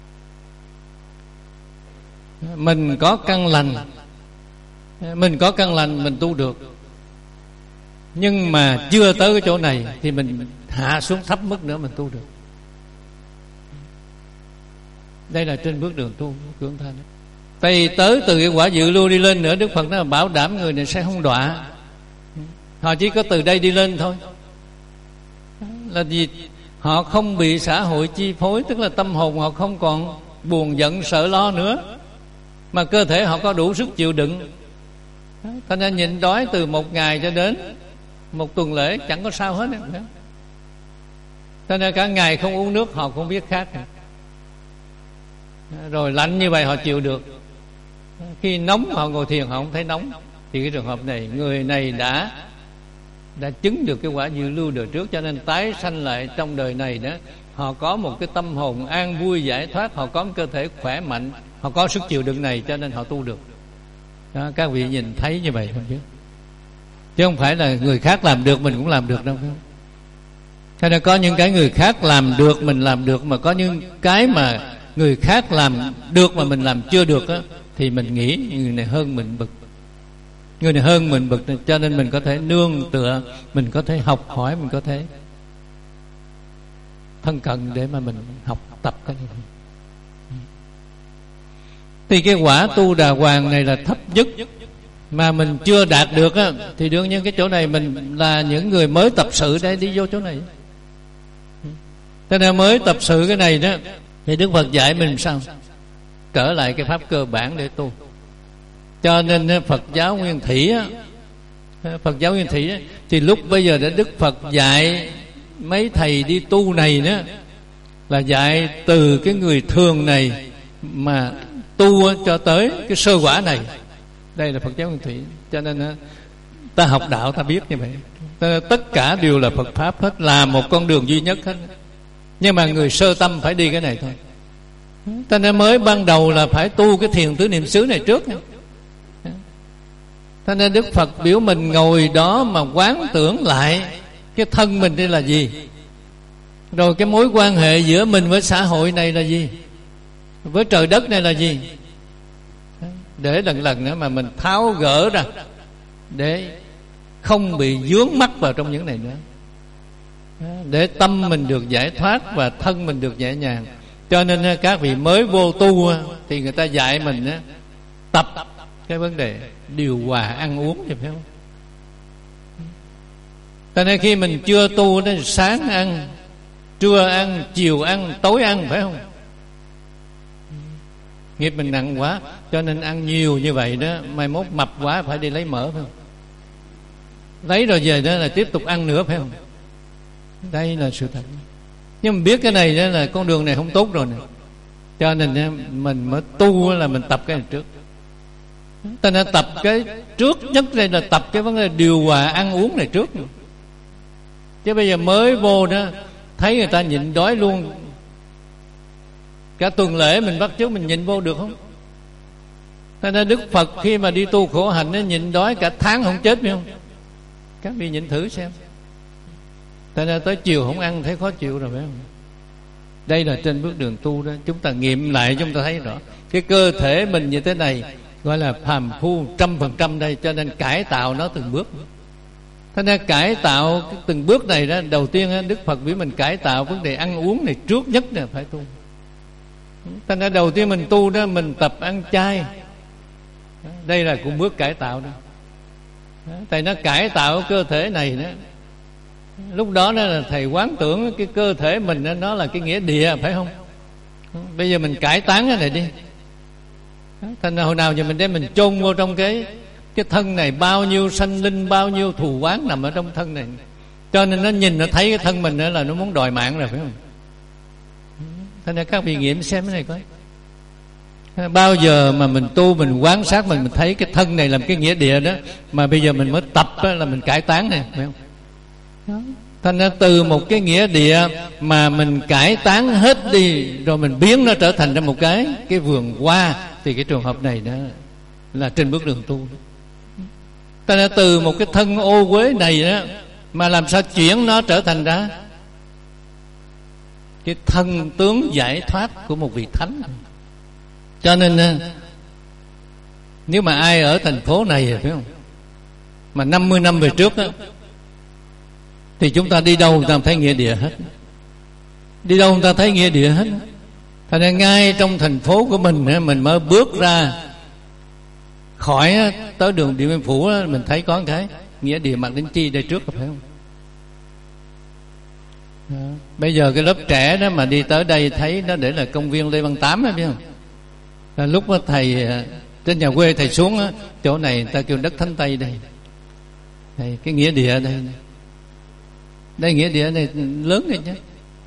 Speaker 1: Mình có căn lành, mình có căn lành mình tu được. Nhưng mà chưa tới cái chỗ này thì mình hạ xuống thấp mức nữa mình tu được. Đây là trên bước đường tu của ông Thanh. Tại tới từ cái quả dự lưu đi lên nữa, Đức Phật nói là bảo đảm người này sẽ không đọa. Họ chỉ có từ đây đi lên thôi. Là gì? Họ không bị xã hội chi phối, tức là tâm hồn họ không còn buồn giận sợ lo nữa, mà cơ thể họ có đủ sức chịu đựng. Thành ra nhịn đói từ một ngày cho đến một tuần lễ chẳng có sao hết. Thành ra cả ngày không uống nước họ không biết khát. Rồi lạnh như vậy họ chịu được. Khi nóng họ ngồi thiền họ không thấy nóng. Thì cái trường hợp này, người này đã đã chứng được cái quả dự lưu đời trước, cho nên tái sanh lại trong đời này đó, họ có một cái tâm hồn an vui giải thoát, họ có một cơ thể khỏe mạnh, họ có sức chịu đựng này, cho nên họ tu được. Đó, các vị nhìn thấy như vậy không chứ? Chứ không phải là người khác làm được mình cũng làm được đâu. Cho nên có những cái người khác làm được mình làm được, mà có những cái mà người khác làm được mà mình làm chưa được á, thì mình nghĩ người này hơn mình bực, người này hơn mình bực, cho nên mình có thể nương tựa, mình có thể học hỏi, mình có thể thân cận để mà mình học tập cái này. Thì cái quả tu đà hoàng này là thấp nhất mà mình chưa đạt được á, thì đương nhiên cái chỗ này mình là những người mới tập sự để đi vô chỗ này. Cho nên mới tập sự cái này đó, thì Đức Phật dạy mình sao? Trở lại cái pháp cơ bản để tu. Cho nên Phật giáo Nguyên Thủy á, Phật giáo Nguyên Thủy á, thì lúc bây giờ đã Đức Phật dạy mấy thầy đi tu này đó, là dạy từ cái người thường này mà tu cho tới cái sơ quả này. Đây là Phật giáo Nguyên Thủy. Cho nên ta học đạo ta biết như vậy. Tất cả đều là Phật pháp hết, là một con đường duy nhất hết. Nhưng mà người sơ tâm phải đi cái này thôi. Cho nên mới ban đầu là phải tu cái thiền tứ niệm xứ này trước. Cho nên Đức Phật biểu mình ngồi đó mà quán tưởng lại cái thân mình đây là gì, rồi cái mối quan hệ giữa mình với xã hội này là gì, với trời đất này là gì, để lần lần nữa mà mình tháo gỡ ra, để không bị vướng mắc vào trong những này nữa, để tâm mình được giải thoát và thân mình được nhẹ nhàng. Cho nên các vị mới vô tu thì người ta dạy mình tập cái vấn đề điều hòa ăn uống, phải không? Cho nên khi mình chưa tu đó, sáng ăn, trưa ăn, chiều ăn, tối ăn, phải không? Nghiệp mình nặng quá, cho nên ăn nhiều như vậy đó, mai mốt mập quá phải đi lấy mỡ, phải không? Lấy rồi về đó là tiếp tục ăn nữa, phải không? Đây là sự thật. Nhưng mà biết cái này đó là con đường này không tốt rồi nè, cho nên mình mới tu là mình tập cái này trước. Ta nên tập cái trước nhất đây là tập cái vấn đề điều hòa ăn uống này trước. Chứ bây giờ mới vô đó thấy người ta nhịn đói luôn, cả tuần lễ mình bắt chước mình nhịn vô được không? Cho nên Đức Phật khi mà đi tu khổ hạnh nó nhịn đói cả tháng không chết, phải không? Các vị nhịn thử xem. Cho nên tới chiều không ăn thấy khó chịu rồi, phải không? Đây là trên bước đường tu đó. Chúng ta nghiệm lại chúng ta thấy rõ cái cơ thể mình như thế này gọi là phàm phu trăm phần trăm đây. Cho nên cải tạo nó từng bước. Thế nên cải tạo từng bước này đó, đầu tiên Đức Phật biểu mình cải tạo vấn đề ăn uống này trước nhất là phải tu. Thế nên đầu tiên mình tu đó, mình tập ăn chay. Đây là cũng bước cải tạo đó. Tại nó cải tạo cơ thể này đó. Lúc đó đó là thầy quán tưởng cái cơ thể mình đó, nó là cái nghĩa địa, phải không? Bây giờ mình cải tán cái này đi. Thành ra hồi nào giờ mình đem mình chôn vô trong cái cái thân này, bao nhiêu sanh linh, bao nhiêu thù oán nằm ở trong thân này. Cho nên nó nhìn nó thấy cái thân mình đó là nó muốn đòi mạng rồi, phải không? Thành ra các vị nghiệm xem cái này coi. Bao giờ mà mình tu, mình quan sát mình, mình thấy cái thân này làm cái nghĩa địa đó, mà bây giờ mình mới tập là mình cải tán này, phải không? Thành ra từ một cái nghĩa địa mà mình cải tán hết đi, rồi mình biến nó trở thành ra một cái cái vườn hoa, thì cái trường hợp này đó là trên bước đường tu. Ta đã từ một cái thân ô uế này đó mà làm sao chuyển nó trở thành ra cái thân tướng giải thoát của một vị thánh. Cho nên nếu mà ai ở thành phố này phải không, mà năm mươi năm về trước đó, thì chúng ta đi đâu người ta thấy nghĩa địa hết. Đi đâu người ta thấy nghĩa địa hết. Thành ra ngay trong thành phố của mình mình mới bước ra khỏi tới đường Điện Biên Phủ, mình thấy có cái nghĩa địa Mạc Đĩnh Chi đây trước, phải không? Đó. Bây giờ cái lớp trẻ đó mà đi tới đây thấy nó để là công viên Lê Văn Tám, biết không? Là lúc đó thầy trên nhà quê thầy xuống đó, chỗ này ta kêu đất Thánh Tây đây, đây cái nghĩa địa đây, đây nghĩa địa này lớn này chứ.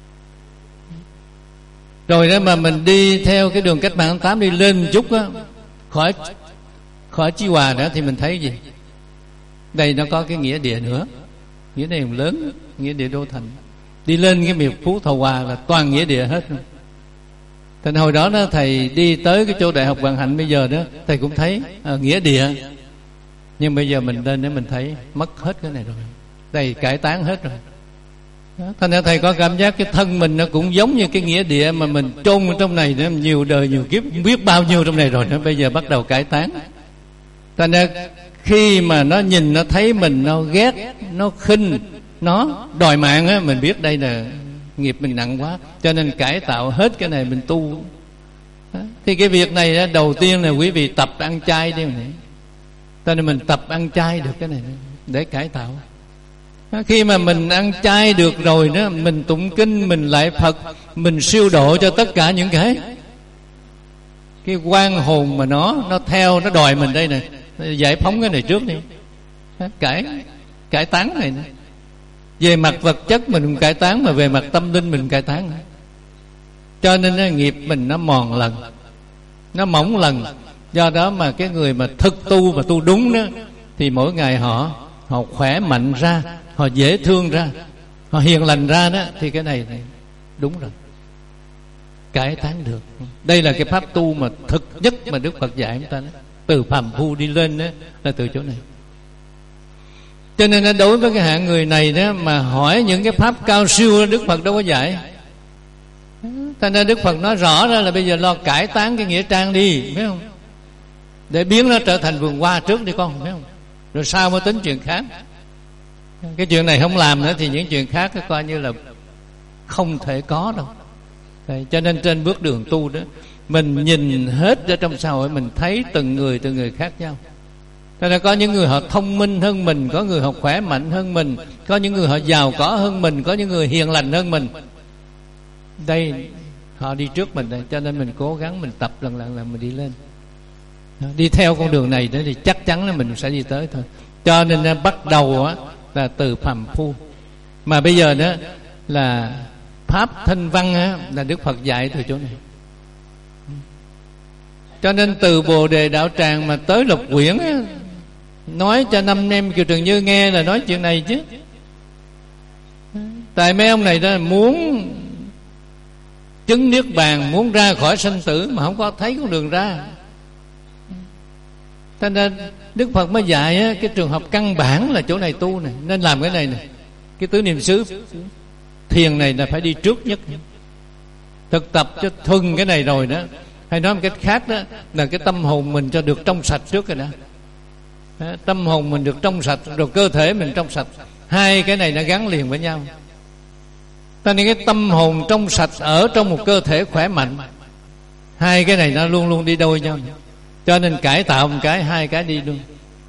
Speaker 1: Rồi đó mà mình đi theo cái đường Cách Mạng tháng tám đi lên một chút á, khỏi khỏi Chí Hòa nữa thì mình thấy gì? Đây nó có cái nghĩa địa nữa, nghĩa địa lớn, nghĩa địa Đô Thành. Đi lên cái miệt Phú Thọ Hòa là toàn nghĩa địa hết. Thành hồi đó đó thầy đi tới cái chỗ Đại học Vạn Hạnh bây giờ đó, thầy cũng thấy à, nghĩa địa. Nhưng bây giờ mình lên để mình thấy mất hết cái này rồi, đây cải tán hết rồi. Đó, thành ra thầy có cảm giác cái thân mình nó cũng giống như cái nghĩa địa mà mình chôn ở trong này nữa, nhiều đời nhiều kiếp biết bao nhiêu trong này rồi, nó bây giờ bắt đầu cải tán. Thành ra khi mà nó nhìn nó thấy mình, nó ghét, nó khinh, nó đòi mạng á, mình biết đây là nghiệp mình nặng quá, cho nên cải tạo hết cái này mình tu. Đó. Thì cái việc này đó, đầu tiên là quý vị tập ăn chay đi này. Cho nên mình tập ăn chay được cái này để cải tạo. Khi mà mình ăn chay được rồi đó, mình tụng kinh, mình lạy Phật, mình siêu độ cho tất cả những cái cái quan hồn mà nó nó theo, nó đòi mình đây này, giải phóng cái này trước đi, cải cải tán này nữa. Về mặt vật chất mình cải tán, mà về mặt tâm linh mình cải tán nữa. Cho nên cái nghiệp mình nó mòn lần, nó mỏng lần. Do đó mà cái người mà thực tu và tu đúng đó, thì mỗi ngày họ họ khỏe mạnh ra, họ dễ thương ra, họ hiền lành ra đó, thì cái này, này đúng rồi, cải tán được. Đây là cái pháp tu mà thực nhất mà Đức Phật dạy chúng ta đó. Từ phàm phu đi lên đó là từ chỗ này. Cho nên đối với cái hạng người này đó mà hỏi những cái pháp cao siêu, Đức Phật đâu có dạy. Thành ra Đức Phật nói rõ ra là bây giờ lo cải tán cái nghĩa trang đi, biết không? Để biến nó trở thành vườn hoa trước đi con, biết không? Rồi sau mới tính chuyện khác. Cái chuyện này không làm nữa thì những chuyện khác coi như là không thể có đâu. Đấy, cho nên trên bước đường tu đó, mình nhìn hết ở trong xã hội, mình thấy từng người từng người khác nhau. Cho nên có những người họ thông minh hơn mình, có người họ khỏe mạnh hơn mình, có những người họ giàu có hơn mình, có những người hiền lành hơn mình. Đây họ đi trước mình đây, cho nên mình cố gắng mình tập lần lần là mình đi lên. Đi theo con đường này đó thì chắc chắn là mình sẽ đi tới thôi. Cho nên bắt đầu á là từ phàm phu. Mà bây giờ đó là pháp thanh văn á, là Đức Phật dạy từ chỗ này. Cho nên từ Bồ Đề Đạo Tràng mà tới Lục Quyển á, nói cho năm em Kiều Trần Như nghe là nói chuyện này chứ. Tại mấy ông này đó muốn chứng niết bàn, muốn ra khỏi sanh tử mà không có thấy con đường ra. Cho nên Đức Phật mới dạy á, cái trường hợp căn bản là chỗ này tu này, nên làm cái này này. Cái tứ niệm xứ thiền này là phải đi trước nhất. Thực tập cho thuần cái này rồi đó, hay nói một cách khác đó là cái tâm hồn mình cho được trong sạch trước rồi đó. Đó, tâm hồn mình được trong sạch rồi cơ thể mình trong sạch, hai cái này nó gắn liền với nhau. Cho nên cái tâm hồn trong sạch ở trong một cơ thể khỏe mạnh, hai cái này nó luôn luôn đi đôi nhau. Cho nên cải tạo một cái, hai cái đi luôn.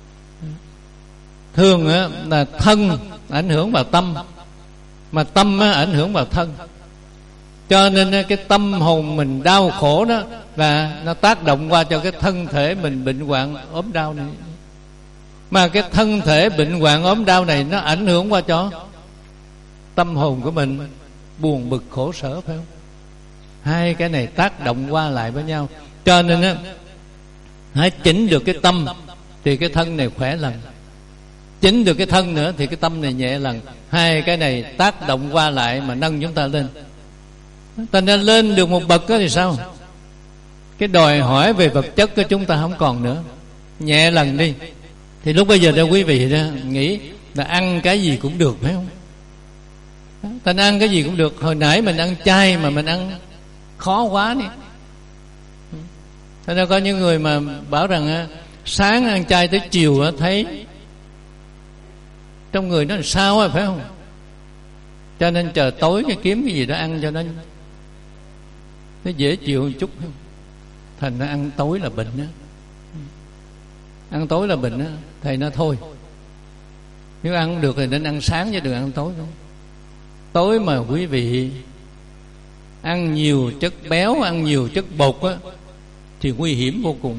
Speaker 1: Thường á, là thân ảnh hưởng vào tâm, mà tâm á, ảnh hưởng vào thân. Cho nên cái tâm hồn mình đau khổ đó là nó tác động qua cho cái thân thể mình bệnh hoạn ốm đau này. Mà cái thân thể bệnh hoạn ốm đau này nó ảnh hưởng qua cho tâm hồn của mình buồn bực khổ sở, phải không? Hai cái này tác động qua lại với nhau. Cho nên á, hãy chỉnh được cái tâm thì cái thân này khỏe lần, chỉnh được cái thân nữa thì cái tâm này nhẹ lần. Hai cái này tác động qua lại mà nâng chúng ta lên. Ta nên lên được một bậc đó thì sao? Cái đòi hỏi về vật chất của chúng ta không còn nữa. nhẹ lần đi. Thì lúc bây giờ đó quý vị đó nghĩ là ăn cái gì cũng được, phải không? Thành ăn cái gì cũng được. Hồi nãy mình ăn chay mà mình ăn khó quá đi. Thế nên có những người mà bảo rằng sáng ăn chay tới chiều thấy trong người nó làm sao á, phải không? Cho nên chờ tối cái kiếm cái gì đó ăn cho nó nó dễ chịu một chút. Thành ra ăn tối là bệnh á. Ăn tối là bệnh á. Thầy nói thôi, nếu ăn không được thì nên ăn sáng chứ đừng ăn tối đâu. Tối mà quý vị ăn nhiều chất béo, ăn nhiều chất bột á, thì nguy hiểm vô cùng,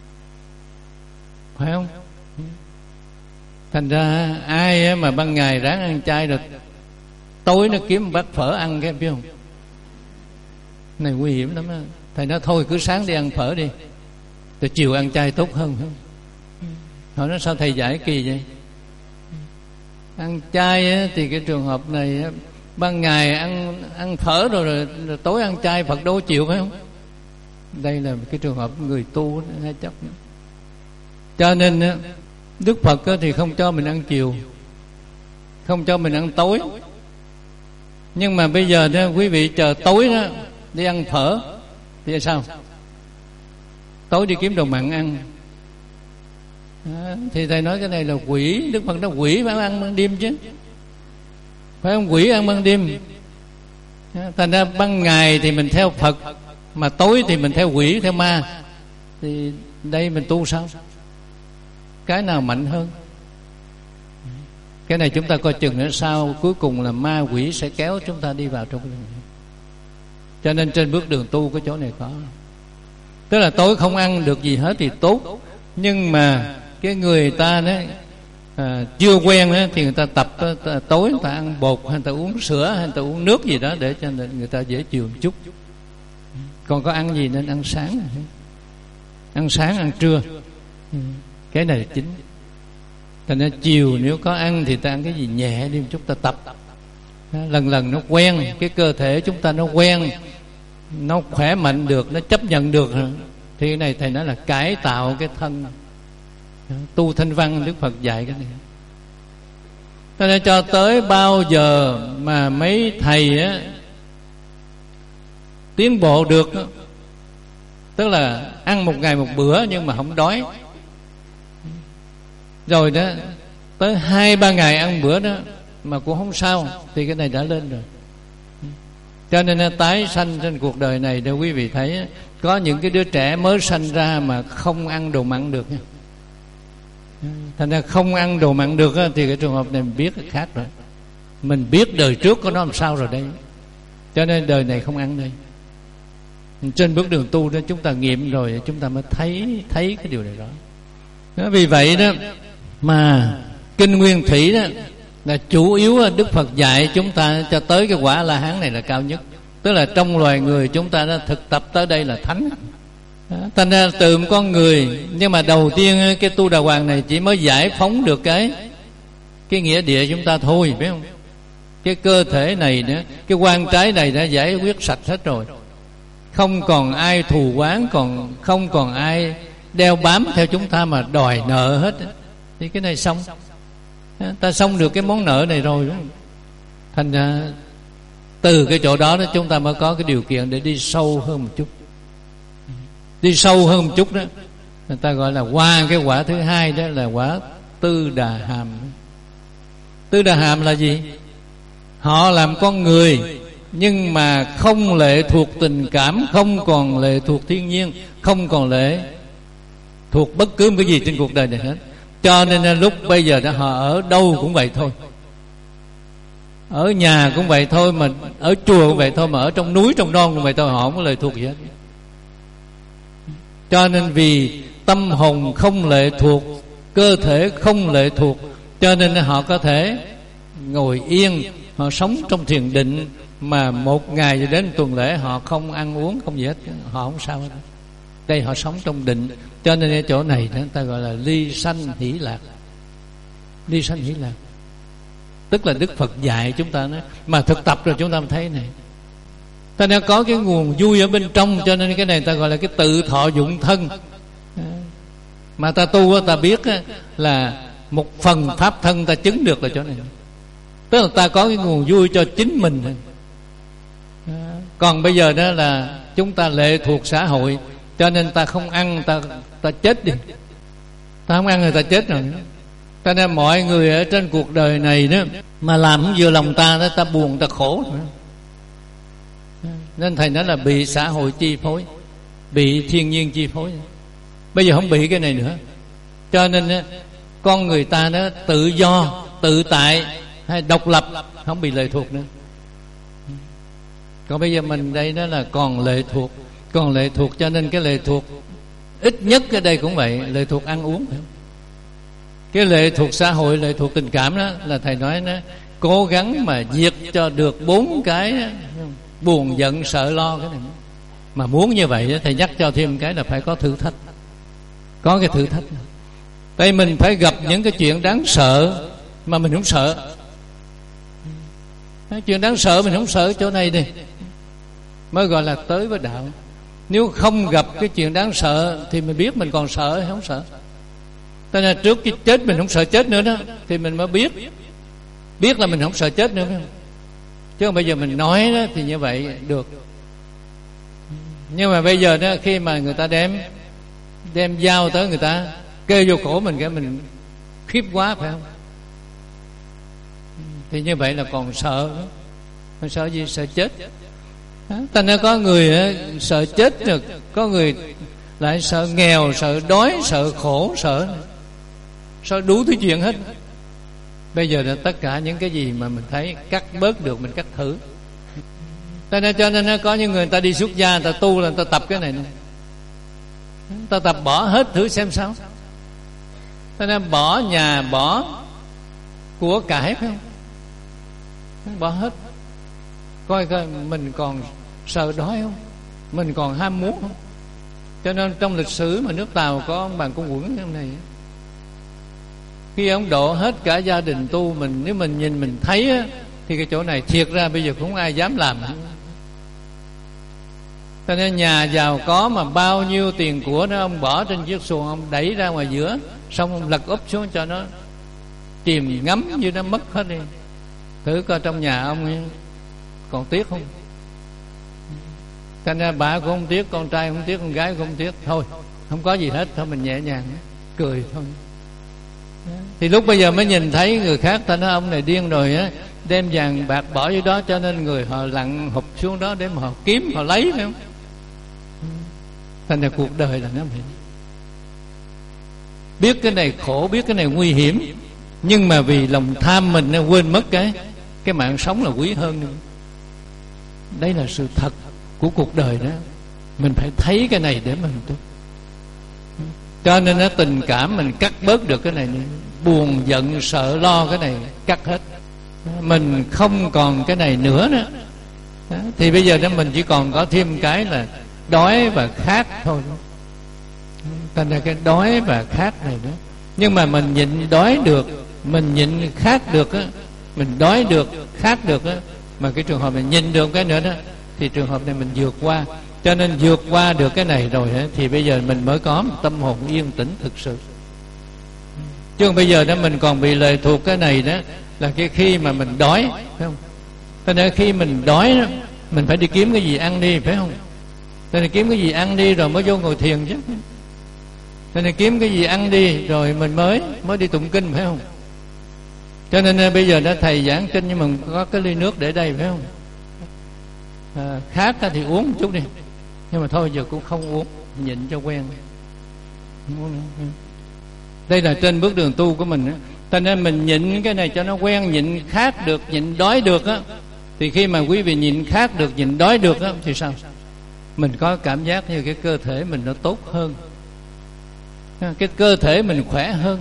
Speaker 1: phải không? Thành ra ai mà ban ngày ráng ăn chay rồi tối nó kiếm một bát phở ăn, cái biết không? Này nguy hiểm lắm á. Thầy nói thôi cứ sáng đi ăn phở đi, rồi chiều ăn chay tốt hơn, phải không? Họ nói sao thầy giải kỳ vậy? Ăn chay á, thì cái trường hợp này á, ban ngày ăn ăn phở rồi, rồi, rồi tối ăn chay, Phật đâu chịu, phải không? Đây là cái trường hợp người tu hay chấp. Cho nên á, Đức Phật á, thì không cho mình ăn chiều, không cho mình ăn tối. Nhưng mà bây giờ đó, quý vị chờ tối đó đi ăn phở thì sao? Tối đi kiếm đồ mặn ăn. À, thì thầy nói cái này là quỷ. Đức Phật nói quỷ phải ăn ban đêm chứ, phải không? Quỷ ăn ban đêm. À, thành ra ban ngày thì mình theo Phật, mà tối thì mình theo quỷ, theo ma. Thì đây mình tu sao? Cái nào mạnh hơn? Cái này chúng ta coi chừng nữa, sau cuối cùng là ma quỷ sẽ kéo chúng ta đi vào trong cái này. Cho nên trên bước đường tu cái chỗ này có. Tức là tối không ăn được gì hết thì tốt. Nhưng mà cái người ta đó à, chưa quen đó, thì người ta tập ta, tối người ta ăn bột, hay người ta uống sữa, hay người ta uống nước gì đó để cho người ta dễ chịu một chút. Còn có ăn gì nên ăn sáng, ăn sáng ăn trưa, cái này là chính. Thành ra chiều nếu có ăn thì ta ăn cái gì nhẹ đi một chút, ta tập lần lần nó quen, cái cơ thể chúng ta nó quen, nó khỏe mạnh được, nó chấp nhận được. Thì cái này thầy nói là cải tạo cái thân. Tu thanh văn Đức Phật dạy cái này. Cho nên cho tới bao giờ mà mấy thầy á tiến bộ được, tức là ăn một ngày một bữa nhưng mà không đói, rồi đó tới hai ba ngày ăn bữa đó mà cũng không sao, thì cái này đã lên rồi. Cho nên tái sanh trên cuộc đời này để quý vị thấy, có những cái đứa trẻ mới sanh ra mà không ăn đồ mặn được nha. Thành ra không ăn đồ mặn được thì cái trường hợp này mình biết khác rồi. Mình biết đời trước có nó làm sao rồi đây. Cho nên đời này không ăn đây. Trên bước đường tu đó chúng ta nghiệm rồi, chúng ta mới thấy thấy cái điều này đó. Đó, vì vậy đó mà Kinh Nguyên Thủy đó là chủ yếu Đức Phật dạy chúng ta cho tới cái quả La Hán này là cao nhất. Tức là trong loài người chúng ta đã thực tập tới đây là thánh. Đó, thành ra từ một con người, nhưng mà đầu tiên cái tu đà hoàng này chỉ mới giải phóng được cái cái nghĩa địa chúng ta thôi, phải không? Cái cơ thể này nữa, cái quan trái này đã giải quyết sạch hết rồi. Không còn ai thù oán, còn không còn ai đeo bám theo chúng ta mà đòi nợ hết. Thì cái này xong, ta xong được cái món nợ này rồi. Thành ra từ cái chỗ đó, đó chúng ta mới có cái điều kiện để đi sâu hơn một chút. Đi sâu hơn một chút đó, người ta gọi là qua cái quả thứ hai, đó là quả Tư Đà Hàm. Tư Đà Hàm là gì? Họ làm con người nhưng mà không lệ thuộc tình cảm, không còn lệ thuộc thiên nhiên, không còn lệ thuộc bất cứ cái gì trên cuộc đời này hết. Cho nên là lúc bây giờ đó họ ở đâu cũng vậy thôi, ở nhà cũng vậy thôi, mà ở chùa cũng vậy thôi, mà ở trong núi trong non cũng vậy thôi, họ không có lệ thuộc gì hết. Cho nên vì tâm hồn không lệ thuộc, cơ thể không lệ thuộc, cho nên họ có thể ngồi yên, họ sống trong thiền định, mà một ngày đến tuần lễ họ không ăn uống không gì hết, họ không sao hết. Đây họ sống trong định. Cho nên ở chỗ này người ta gọi là ly sanh hỷ lạc. Ly sanh hỷ lạc tức là Đức Phật dạy chúng ta đó, mà thực tập rồi chúng ta mới thấy này. Ta đã có cái nguồn vui ở bên trong. Cho nên cái này ta gọi là cái tự thọ dụng thân. Mà ta tu ta biết là một phần pháp thân ta chứng được là chỗ này. Tức là ta có cái nguồn vui cho chính mình. Còn bây giờ đó là chúng ta lệ thuộc xã hội, cho nên ta không ăn, ta ta chết đi. Ta không ăn người ta chết rồi. Cho nên mọi người ở trên cuộc đời này đó mà làm không vừa lòng ta đó, ta buồn, ta khổ nữa. Nên thầy nói là bị xã hội chi phối, bị thiên nhiên chi phối. Bây giờ không bị cái này nữa. Cho nên đó, con người ta nó tự do, tự tại hay độc lập, không bị lệ thuộc nữa. Còn bây giờ mình đây đó là còn lệ thuộc, còn lệ thuộc, cho nên cái lệ thuộc ít nhất ở đây cũng vậy, lệ thuộc ăn uống. Cái lệ thuộc xã hội, lệ thuộc tình cảm đó là thầy nói nó cố gắng mà diệt cho được bốn cái đó, buồn giận sợ lo cái này. Mà muốn như vậy thầy nhắc cho thêm cái là phải có thử thách. Có cái thử thách. Tại mình phải gặp những cái chuyện đáng sợ mà mình không sợ. Cái chuyện đáng sợ mình không sợ chỗ này đi mới gọi là tới với đạo. Nếu không gặp cái chuyện đáng sợ thì mình biết mình còn sợ hay không sợ. Cho nên trước cái chết mình không sợ chết nữa đó, thì mình mới biết biết là mình không sợ chết nữa, phải không? Chứ không bây giờ mình nói đó thì như vậy được. Nhưng mà bây giờ đó, khi mà người ta đem đem dao tới người ta kê vô cổ mình, cái mình khiếp quá, phải không? Thì như vậy là còn sợ nữa. Còn sợ gì? Sợ chết. Thành ra có người sợ chết được, có người lại sợ nghèo, sợ đói, sợ khổ, sợ sợ đủ thứ chuyện hết. Bây giờ là tất cả những cái gì mà mình thấy cắt bớt được mình cắt thử. Cho nên, cho nên có những người ta đi xuất gia, người ta tu là người ta tập cái này này. Người ta tập bỏ hết thử xem sao. Cho nên bỏ nhà, bỏ của cải, phải không? Bỏ hết. Coi coi mình còn sợ đói không, mình còn ham muốn không. Cho nên trong lịch sử mà nước Tàu có ông Bàn Công Quẩn hôm này, khi ông độ hết cả gia đình tu, mình nếu mình nhìn mình thấy á, thì cái chỗ này thiệt ra bây giờ không ai dám làm. Cho nên nhà giàu có mà bao nhiêu tiền của nó ông bỏ trên chiếc xuồng, ông đẩy ra ngoài giữa, xong ông lật úp xuống cho nó chìm ngấm như nó mất hết đi. Thử coi trong nhà ông còn tiếc không? Cho nên bà cũng không tiếc, con trai không tiếc, con gái cũng không tiếc. Thôi không có gì hết, thôi mình nhẹ nhàng cười thôi. Thì lúc bây giờ mới nhìn thấy người khác ta nói ông này điên rồi á, đem vàng bạc bỏ vô đó, cho nên người họ lặn hụp xuống đó để mà họ kiếm, họ lấy, phải không? Thành ra cuộc đời là nó vậy. Biết cái này khổ, biết cái này nguy hiểm, nhưng mà vì lòng tham mình nó quên mất cái cái mạng sống là quý hơn nữa. Đây là sự thật của cuộc đời đó. Mình phải thấy cái này để mình tu. Cho nên nó tình cảm mình cắt bớt được cái này, buồn giận sợ lo cái này cắt hết. Mình không còn cái này nữa đó. Thì bây giờ đó mình chỉ còn có thêm cái là đói và khát thôi. Thành ra cái đói và khát này nữa. Nhưng mà mình nhịn đói được, mình nhịn khát được á, mình đói được, khát được á, mà cái trường hợp này nhìn được cái nữa đó, thì trường hợp này mình vượt qua. Cho nên vượt qua được cái này rồi á, thì bây giờ mình mới có một tâm hồn yên tĩnh thực sự. Chứ bây giờ đó mình còn bị lệ thuộc cái này đó, là cái khi mà mình đói, phải không? Cho nên khi mình đói đó, mình phải đi kiếm cái gì ăn đi, phải không? Cho nên kiếm cái gì ăn đi rồi mới vô ngồi thiền chứ. Cho nên kiếm cái gì ăn đi rồi mình mới mới đi tụng kinh, phải không? Cho nên bây giờ đã thầy giảng kinh, nhưng mà có cái ly nước để đây, phải không? À, khát thì uống một chút đi, nhưng mà thôi giờ cũng không uống, nhịn cho quen. Đây là trên bước đường tu của mình á. Cho nên mình nhịn cái này cho nó quen, nhịn khát được, nhịn đói được á, thì khi mà quý vị nhịn khát được, nhịn đói được á, thì sao? Mình có cảm giác như cái cơ thể mình nó tốt hơn, cái cơ thể mình khỏe hơn.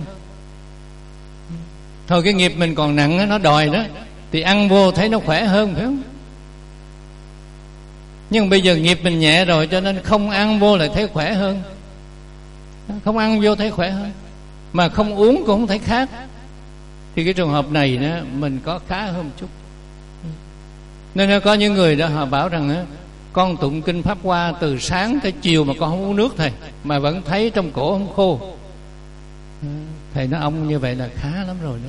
Speaker 1: Thôi cái nghiệp mình còn nặng á, nó đòi đó, thì ăn vô thấy nó khỏe hơn, phải không? Nhưng bây giờ nghiệp mình nhẹ rồi, cho nên không ăn vô lại thấy khỏe hơn. Không ăn vô thấy khỏe hơn, mà không uống cũng không thấy khát. Thì cái trường hợp này đó, mình có khá hơn một chút. Nên có những người đó họ bảo rằng á, con tụng kinh Pháp Hoa từ sáng tới chiều mà con không uống nước thầy, mà vẫn thấy trong cổ không khô. Thầy nói ông như vậy là khá lắm rồi đó.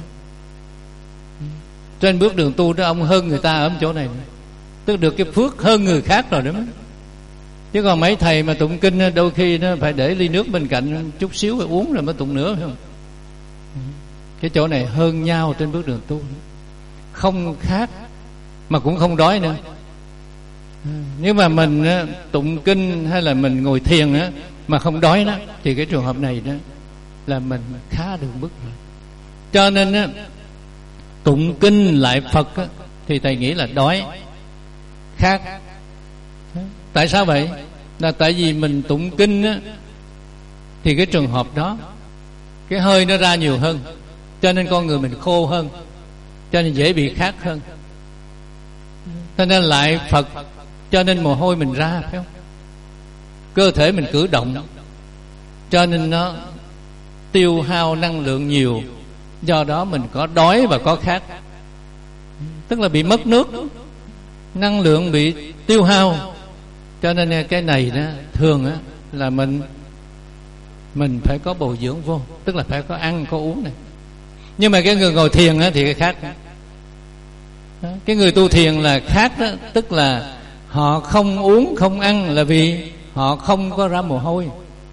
Speaker 1: Trên bước đường tu đó ông hơn người ta ở chỗ này nữa. Tức được cái phước hơn người khác rồi đó. Chứ còn mấy thầy mà tụng kinh đôi khi nó phải để ly nước bên cạnh chút xíu phải uống rồi mới tụng nữa, phải không? Cái chỗ này hơn nhau trên bước đường tu, không khác mà cũng không đói nữa. Nhưng mà mình tụng kinh hay là mình ngồi thiền á, mà không đói đó, thì cái trường hợp này đó là mình khá được bước rồi. Cho nên á, tụng kinh lại Phật á, thì thầy nghĩ là đói khác. Tại sao vậy? Là tại vì mình tụng kinh á, thì cái trường hợp đó cái hơi nó ra nhiều hơn, cho nên con người mình khô hơn, cho nên dễ bị khát hơn. Cho nên lại Phật, cho nên mồ hôi mình ra, phải không? Cơ thể mình cử động, cho nên nó tiêu hao năng lượng nhiều. Do đó mình có đói và có khát, tức là bị mất nước, năng lượng bị tiêu hao. Cho nên cái này đó thường á, là mình mình phải có bồi dưỡng vô, tức là phải có ăn có uống này. Nhưng mà cái người ngồi thiền á, thì cái khác đó. Cái người tu thiền là khác đó, tức là họ không uống không ăn là vì họ không có ra mồ hôi.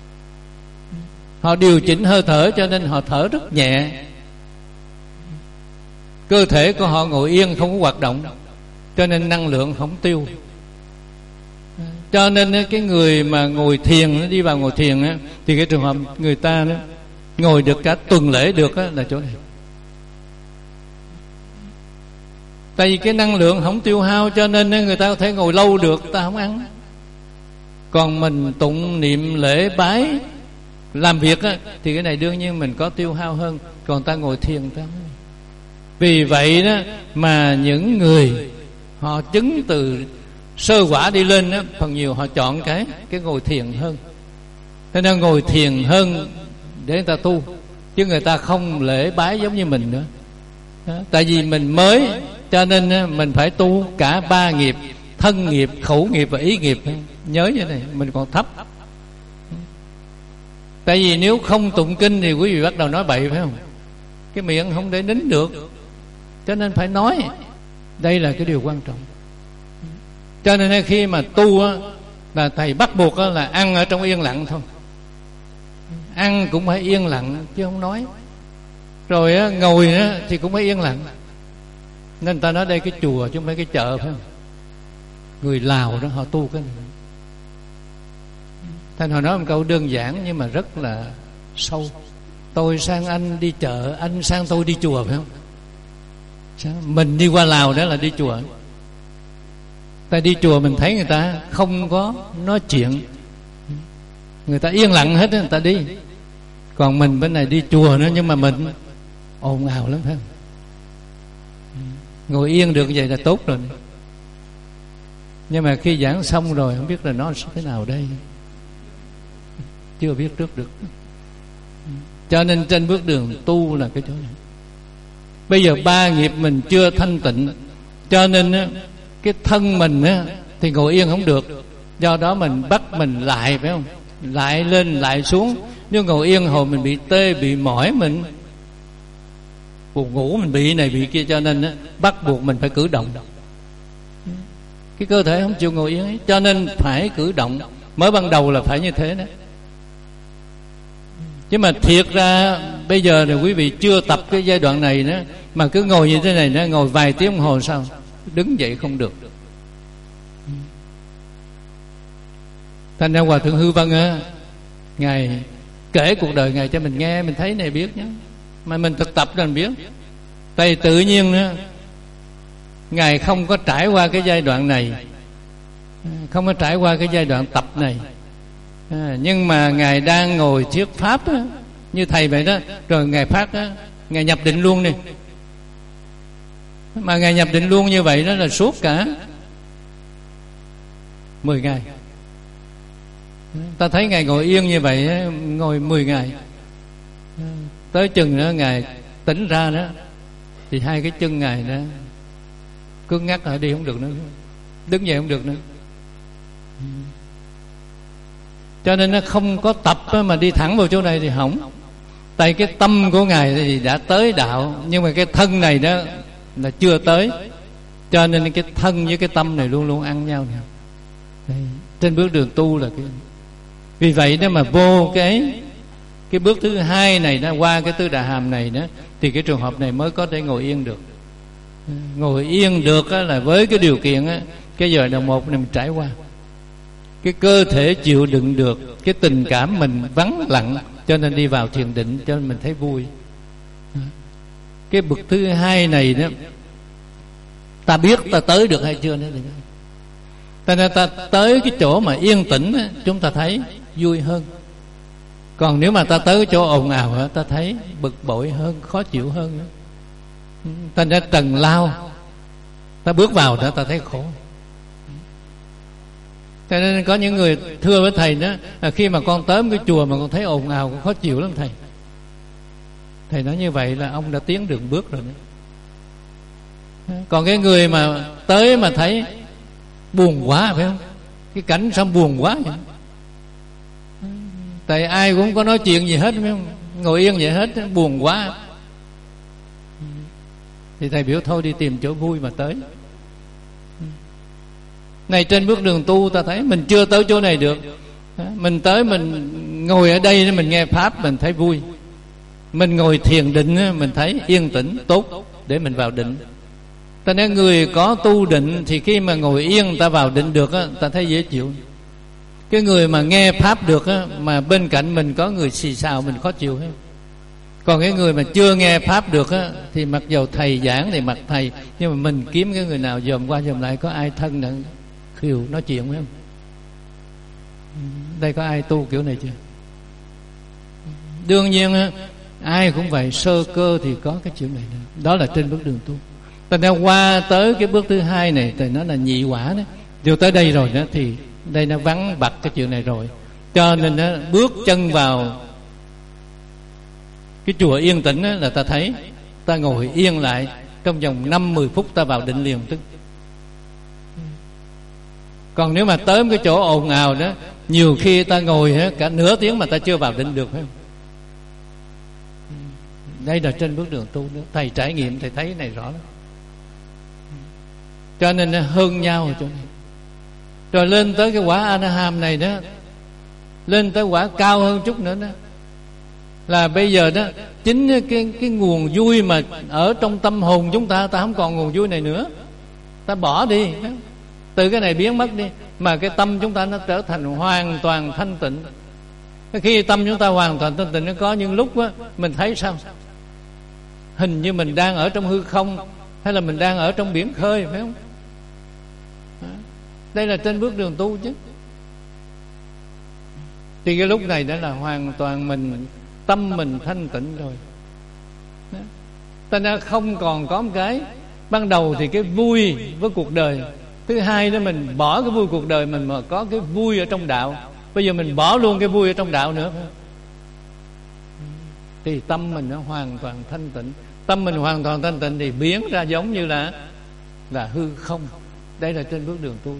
Speaker 1: Họ điều chỉnh hơi thở, cho nên họ thở rất nhẹ. Cơ thể của họ ngồi yên không có hoạt động, cho nên năng lượng không tiêu. Cho nên cái người mà ngồi thiền, đi vào ngồi thiền á, thì cái trường hợp người ta đó, ngồi được cả tuần lễ được á, là chỗ này. Tại vì cái năng lượng không tiêu hao, cho nên người ta có thể ngồi lâu được, ta không ăn. Còn mình tụng niệm lễ bái làm việc á, thì cái này đương nhiên mình có tiêu hao hơn. Còn ta ngồi thiền ta không. Vì vậy đó mà những người họ chứng từ sơ quả đi lên đó, phần nhiều họ chọn cái cái ngồi thiền hơn. Thế nên ngồi thiền hơn để người ta tu, chứ người ta không lễ bái giống như mình nữa đó. Tại vì mình mới, cho nên mình phải tu cả ba nghiệp: thân nghiệp, khẩu nghiệp và ý nghiệp. Nhớ như này, mình còn thấp. Tại vì nếu không tụng kinh thì quý vị bắt đầu nói bậy, phải không? Cái miệng không để nín được, cho nên phải nói. Đây là cái điều quan trọng. Cho nên khi mà tu á, là thầy bắt buộc á, là ăn ở trong yên lặng thôi. Ăn cũng phải yên lặng chứ không nói. Rồi á, ngồi á, thì cũng phải yên lặng. Nên ta nói đây cái chùa chứ không phải cái chợ, phải không? Người Lào đó họ tu cái này. Thành họ nói một câu đơn giản nhưng mà rất là sâu: tôi sang anh đi chợ, anh sang tôi đi chùa, phải không? Mình đi qua Lào đó là đi chùa. Ta đi chùa mình thấy người ta không có nói chuyện, người ta yên lặng hết, người ta đi. Còn mình bên này đi chùa nữa, nhưng mà mình ồn ào lắm, phải không? Ngồi yên được vậy là tốt rồi. Nhưng mà khi giảng xong rồi không biết là nó sẽ thế nào đây, chưa biết trước được. Cho nên trên bước đường tu là cái chỗ này. Bây giờ ba nghiệp mình chưa thanh tịnh, cho nên cái thân mình á, thì ngồi yên không được. Do đó mình bắt mình lại, phải không? Lại lên lại xuống. Nếu ngồi yên hồi mình bị tê, bị mỏi, mình buồn ngủ, mình bị này bị kia. Cho nên á, bắt buộc mình phải cử động. Cái cơ thể không chịu ngồi yên ấy, cho nên phải cử động. Mới ban đầu là phải như thế đó. Chứ mà thiệt ra bây giờ thì quý vị chưa tập cái giai đoạn này nữa, mà cứ ngồi như thế này nữa, ngồi vài tiếng đồng hồ sao đứng dậy không được. Thành ra Hòa Thượng Hư Vân á, Ngài kể cuộc đời Ngài cho mình nghe, mình thấy này biết nhé. Mà mình thực tập rồi mình biết. Tại vì tự nhiên nữa, Ngài không có trải qua cái giai đoạn này, không có trải qua cái giai đoạn tập này. À, nhưng mà Ngài đang ngồi thuyết pháp á, như thầy vậy đó. Rồi Ngài phát á, Ngài nhập định luôn đi. Mà Ngài nhập định luôn như vậy đó là suốt cả mười ngày. Ta thấy Ngài ngồi yên như vậy á, ngồi mười ngày. Tới chừng đó Ngài tỉnh ra đó, thì hai cái chân Ngài đó cứ ngắt ở đi không được nữa, đứng dậy không được nữa. Cho nên nó không có tập mà đi thẳng vào chỗ này thì hỏng. Tại cái tâm của Ngài thì đã tới đạo, nhưng mà cái thân này đó là chưa tới. Cho nên cái thân với cái tâm này luôn luôn ăn nhau nè. Trên bước đường tu là cái. Vì vậy đó mà vô cái cái bước thứ hai này đó, qua cái tứ đại hàm này đó, thì cái trường hợp này mới có thể ngồi yên được. Ngồi yên được á, là với cái điều kiện á, cái giờ đồng một này mình trải qua, cái cơ thể chịu đựng được, cái tình cảm mình vắng lặng, cho nên đi vào thiền định, cho nên mình thấy vui. Cái bậc thứ hai này đó, ta biết ta tới được hay chưa nữa. Ta nên ta tới cái chỗ mà yên tĩnh á, chúng ta thấy vui hơn. Còn nếu mà ta tới cái chỗ ồn ào á, ta thấy bực bội hơn, khó chịu hơn nữa. Ta đã tầng lao, ta bước vào đó ta thấy khổ. Cho nên có những người thưa với thầy đó, là khi mà con tới một cái chùa mà con thấy ồn ào, con khó chịu lắm thầy. Thầy nói như vậy là ông đã tiến đường bước rồi đó. Còn cái người mà tới mà thấy buồn quá, phải không? Cái cảnh sao buồn quá vậy? Tại ai cũng có nói chuyện gì hết, phải không? Ngồi yên vậy hết, buồn quá. Thì thầy biểu thôi đi tìm chỗ vui mà tới. Này trên bước đường tu ta thấy mình chưa tới chỗ này được. Mình tới mình ngồi ở đây mình nghe pháp mình thấy vui. Mình ngồi thiền định mình thấy yên tĩnh tốt để mình vào định. Ta nói người có tu định thì khi mà ngồi yên ta vào định được ta thấy dễ chịu. Cái người mà nghe pháp được mà bên cạnh mình có người xì xào mình khó chịu hết. Còn cái người mà chưa nghe pháp được á, thì mặc dầu thầy giảng thì mặc thầy, nhưng mà mình kiếm cái người nào dòm qua dòm lại, có ai thân nữa khiêu nói chuyện phải không? Đây có ai tu kiểu này chưa? Đương nhiên á, ai cũng vậy, sơ cơ thì có cái chuyện này nữa. Đó là trên bước đường tu. Ta đã qua tới cái bước thứ hai này thì nó là nhị quả đó. Điều tới đây rồi đó thì đây nó vắng bặt cái chuyện này rồi. Cho nên nó bước chân vào cái chùa yên tĩnh là ta thấy, ta ngồi yên lại trong vòng năm mười phút ta vào định liền tức. Còn nếu mà tới một cái chỗ ồn ào đó, nhiều khi ta ngồi cả nửa tiếng mà ta chưa vào định được, phải không? Đây là trên bước đường tu nữa. Thầy trải nghiệm thầy thấy này rõ lắm. Cho nên hơn nhau ở chỗ này. Rồi lên tới cái quả A-na-hàm này đó, lên tới quả cao hơn chút nữa đó, là bây giờ đó chính cái cái nguồn vui mà ở trong tâm hồn chúng ta, ta không còn nguồn vui này nữa, ta bỏ đi, từ cái này biến mất đi, mà cái tâm chúng ta nó trở thành hoàn toàn thanh tịnh. Khi tâm chúng ta hoàn toàn thanh tịnh, nó có những lúc á mình thấy sao, hình như mình đang ở trong hư không, hay là mình đang ở trong biển khơi, phải không? Đây là trên bước đường tu chứ. Thì cái lúc này đó là hoàn toàn mình, tâm mình thanh tịnh rồi. Ta đã không còn có một cái. Ban đầu thì cái vui với cuộc đời, thứ hai đó mình bỏ cái vui cuộc đời mình mà có cái vui ở trong đạo. Bây giờ mình bỏ luôn cái vui ở trong đạo nữa, thì tâm mình nó hoàn toàn thanh tịnh. Tâm mình hoàn toàn thanh tịnh thì biến ra giống như là là hư không. Đây là trên bước đường tu.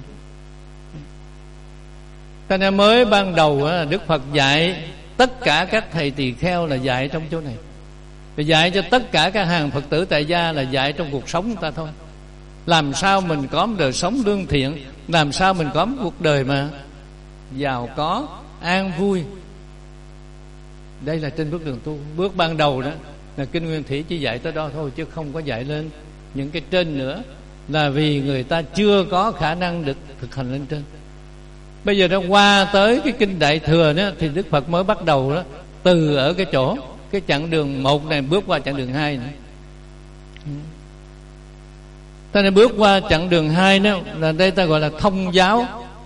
Speaker 1: Ta nên mới ban đầu Đức Phật dạy tất cả các thầy tỳ kheo là dạy trong chỗ này, và dạy cho tất cả các hàng Phật tử tại gia là dạy trong cuộc sống ta thôi. Làm sao mình có một đời sống lương thiện, làm sao mình có một cuộc đời mà giàu có, an vui. Đây là trên bước đường tu. Bước ban đầu đó là Kinh Nguyên Thủy chỉ dạy tới đó thôi, chứ không có dạy lên những cái trên nữa, là vì người ta chưa có khả năng được thực hành lên trên. Bây giờ nó qua tới cái Kinh Đại Thừa đó, thì Đức Phật mới bắt đầu đó, từ ở cái chỗ cái chặng đường một này bước qua chặng đường hai này. Ta nên bước qua chặng đường hai đó, là đây ta gọi là thông giáo.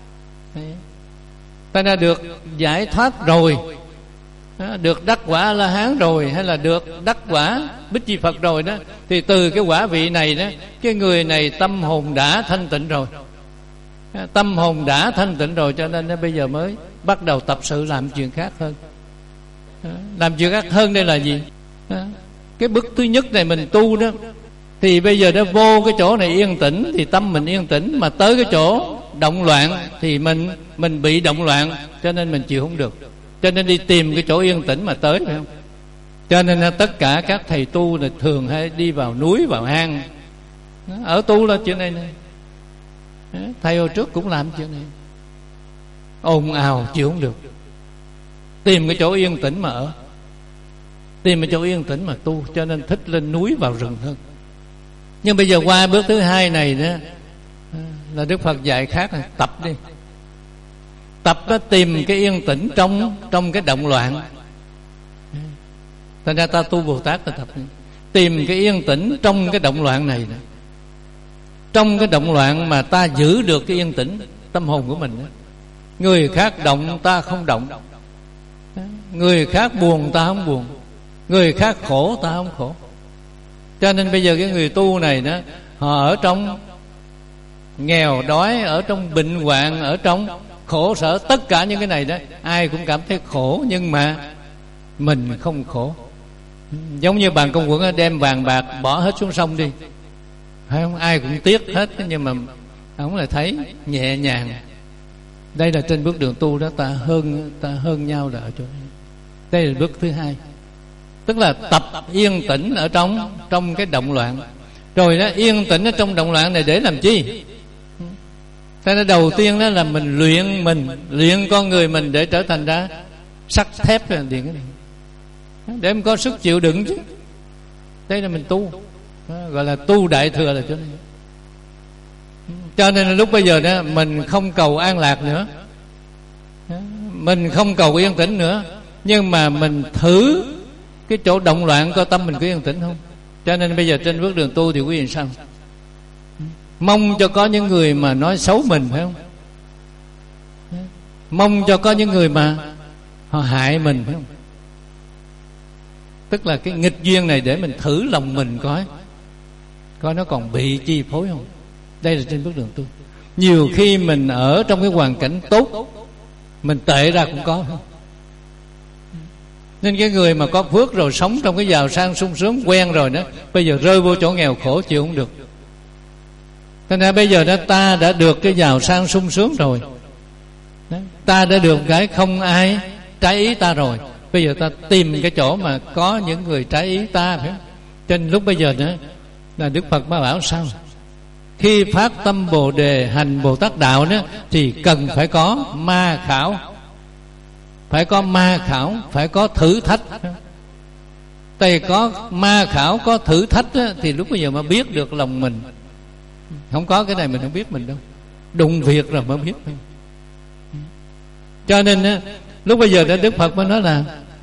Speaker 1: Ta đã được giải thoát rồi, được đắc quả La Hán rồi, hay là được đắc quả Bích Chi Phật rồi đó, thì từ cái quả vị này đó, cái người này tâm hồn đã thanh tịnh rồi. Tâm hồn đã thanh tịnh rồi, cho nên bây giờ mới bắt đầu tập sự làm chuyện khác hơn. Làm chuyện khác hơn đây là gì? Cái bước thứ nhất này mình tu đó, thì bây giờ nó vô cái chỗ này yên tĩnh thì tâm mình yên tĩnh, mà tới cái chỗ động loạn thì mình mình bị động loạn, cho nên mình chịu không được, cho nên đi tìm cái chỗ yên tĩnh mà tới, phải không? Cho nên là tất cả các thầy tu là thường hay đi vào núi, vào hang, ở tu là chuyện này này. Thầy hồi trước cũng làm chuyện này, ồn ào chịu không được, tìm cái chỗ yên tĩnh mà ở, tìm cái chỗ yên tĩnh mà tu. Cho nên thích lên núi vào rừng hơn. Nhưng bây giờ qua bước thứ hai này đó, là Đức Phật dạy khác là tập đi. Tập đó, tìm cái yên tĩnh trong trong cái động loạn. Thành ra ta tu Bồ Tát ta tập đi. Tìm cái yên tĩnh trong cái động loạn này đó. Trong cái động loạn mà ta giữ được cái yên tĩnh tâm hồn của mình đó. Người khác động ta không động, người khác buồn ta không buồn, người khác khổ ta không khổ. Cho nên bây giờ cái người tu này đó, họ ở trong nghèo đói, ở trong bệnh hoạn, ở trong khổ sở, tất cả những cái này đó, ai cũng cảm thấy khổ, nhưng mà mình không khổ. Giống như bàn công quẩn đem vàng bạc bỏ hết xuống sông đi, phải không? Ai cũng tiếc hết, nhưng mà ông lại thấy nhẹ nhàng. Đây là trên bước đường tu đó, ta hơn ta hơn nhau là ở chỗ này. Đây là bước thứ hai, tức là tập yên tĩnh ở trong trong cái động loạn. Rồi đó, yên tĩnh ở trong động loạn này để làm chi? Thế nên đầu tiên đó là mình luyện mình luyện con người mình để trở thành ra sắt thép là điện cái này, để em có sức chịu đựng chứ. Đây là mình tu, gọi là tu đại thừa là chỗ này. Cho nên là lúc bây giờ đó, mình không cầu an lạc nữa, mình không cầu yên tĩnh nữa, nhưng mà mình thử cái chỗ động loạn coi tâm mình có yên tĩnh không. Cho nên bây giờ trên bước đường tu thì quý vị sao? Mong cho có những người mà nói xấu mình, phải không? Mong cho có những người mà họ hại mình, phải không? Tức là cái nghịch duyên này để mình thử lòng mình coi, coi nó còn bị chi phối không. Đây là trên bước đường tu. Nhiều khi mình ở trong cái hoàn cảnh tốt, mình tệ ra cũng có, không? Nên cái người mà có phước rồi, sống trong cái giàu sang sung sướng quen rồi đó, bây giờ rơi vô chỗ nghèo khổ chịu không được. Thế nên bây giờ đó, ta đã được cái giàu sang sung sướng rồi đó, ta đã được cái không ai trái ý ta rồi. Bây giờ ta tìm cái chỗ mà có những người trái ý ta, phải không? Cho nên lúc bây giờ nữa là Đức Phật mới bảo sao? Khi phát tâm Bồ Đề hành Bồ Tát đạo đó, thì cần phải có ma khảo, phải có ma khảo, phải có thử thách. Tại có ma khảo, có thử thách đó, thì lúc bây giờ mới biết được lòng mình. Không có cái này mình không biết mình đâu, đụng việc rồi mới biết. Cho nên đó, lúc bây giờ đó Đức Phật mới nói là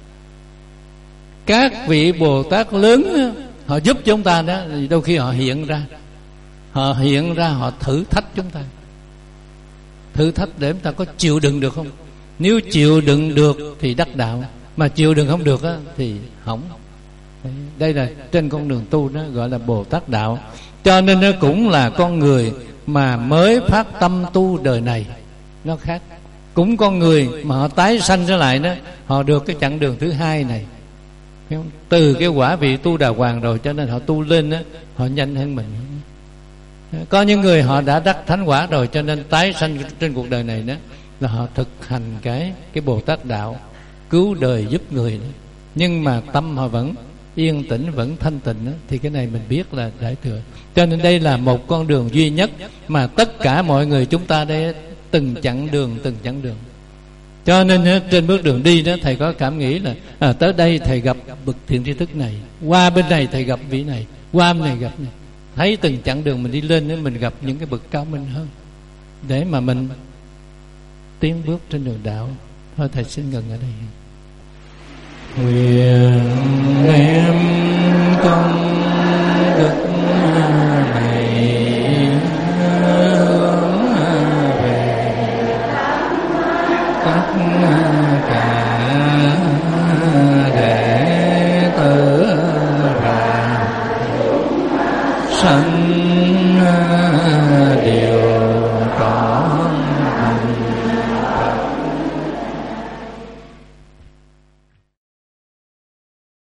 Speaker 1: các vị Bồ Tát lớn đó, họ giúp chúng ta đó, đôi khi họ hiện ra, họ hiện ra họ thử thách chúng ta, thử thách để chúng ta có chịu đựng được không. Nếu chịu đựng được thì đắc đạo, mà chịu đựng không được á, thì hỏng. Đây là trên con đường tu đó, gọi là Bồ Tát đạo. Cho nên nó cũng là con người mà mới phát tâm tu đời này, nó khác. Cũng con người mà họ tái sanh trở lại đó, họ được cái chặng đường thứ hai này, từ cái quả vị tu đà hoàng rồi, cho nên họ tu lên đó, họ nhanh hơn mình. Có những người họ đã đắc thánh quả rồi, cho nên tái sanh trên cuộc đời này đó là họ thực hành cái cái Bồ Tát đạo, cứu đời giúp người đó. Nhưng mà tâm họ vẫn yên tĩnh, vẫn thanh tịnh đó, thì cái này mình biết là đại thừa. Cho nên đây là một con đường duy nhất mà tất cả mọi người chúng ta đây từng chặng đường, từng chặng đường. Cho nên trên bước đường đi đó, thầy có cảm nghĩ là à, tới đây thầy gặp bậc thiện tri thức này, qua bên này thầy gặp vị này, qua bên này gặp này. Thấy từng chặng đường mình đi lên đó, mình gặp những cái bậc cao minh hơn, để mà mình tiến bước trên đường đạo. Thôi thầy xin ngừng ở đây. Nguyện đem công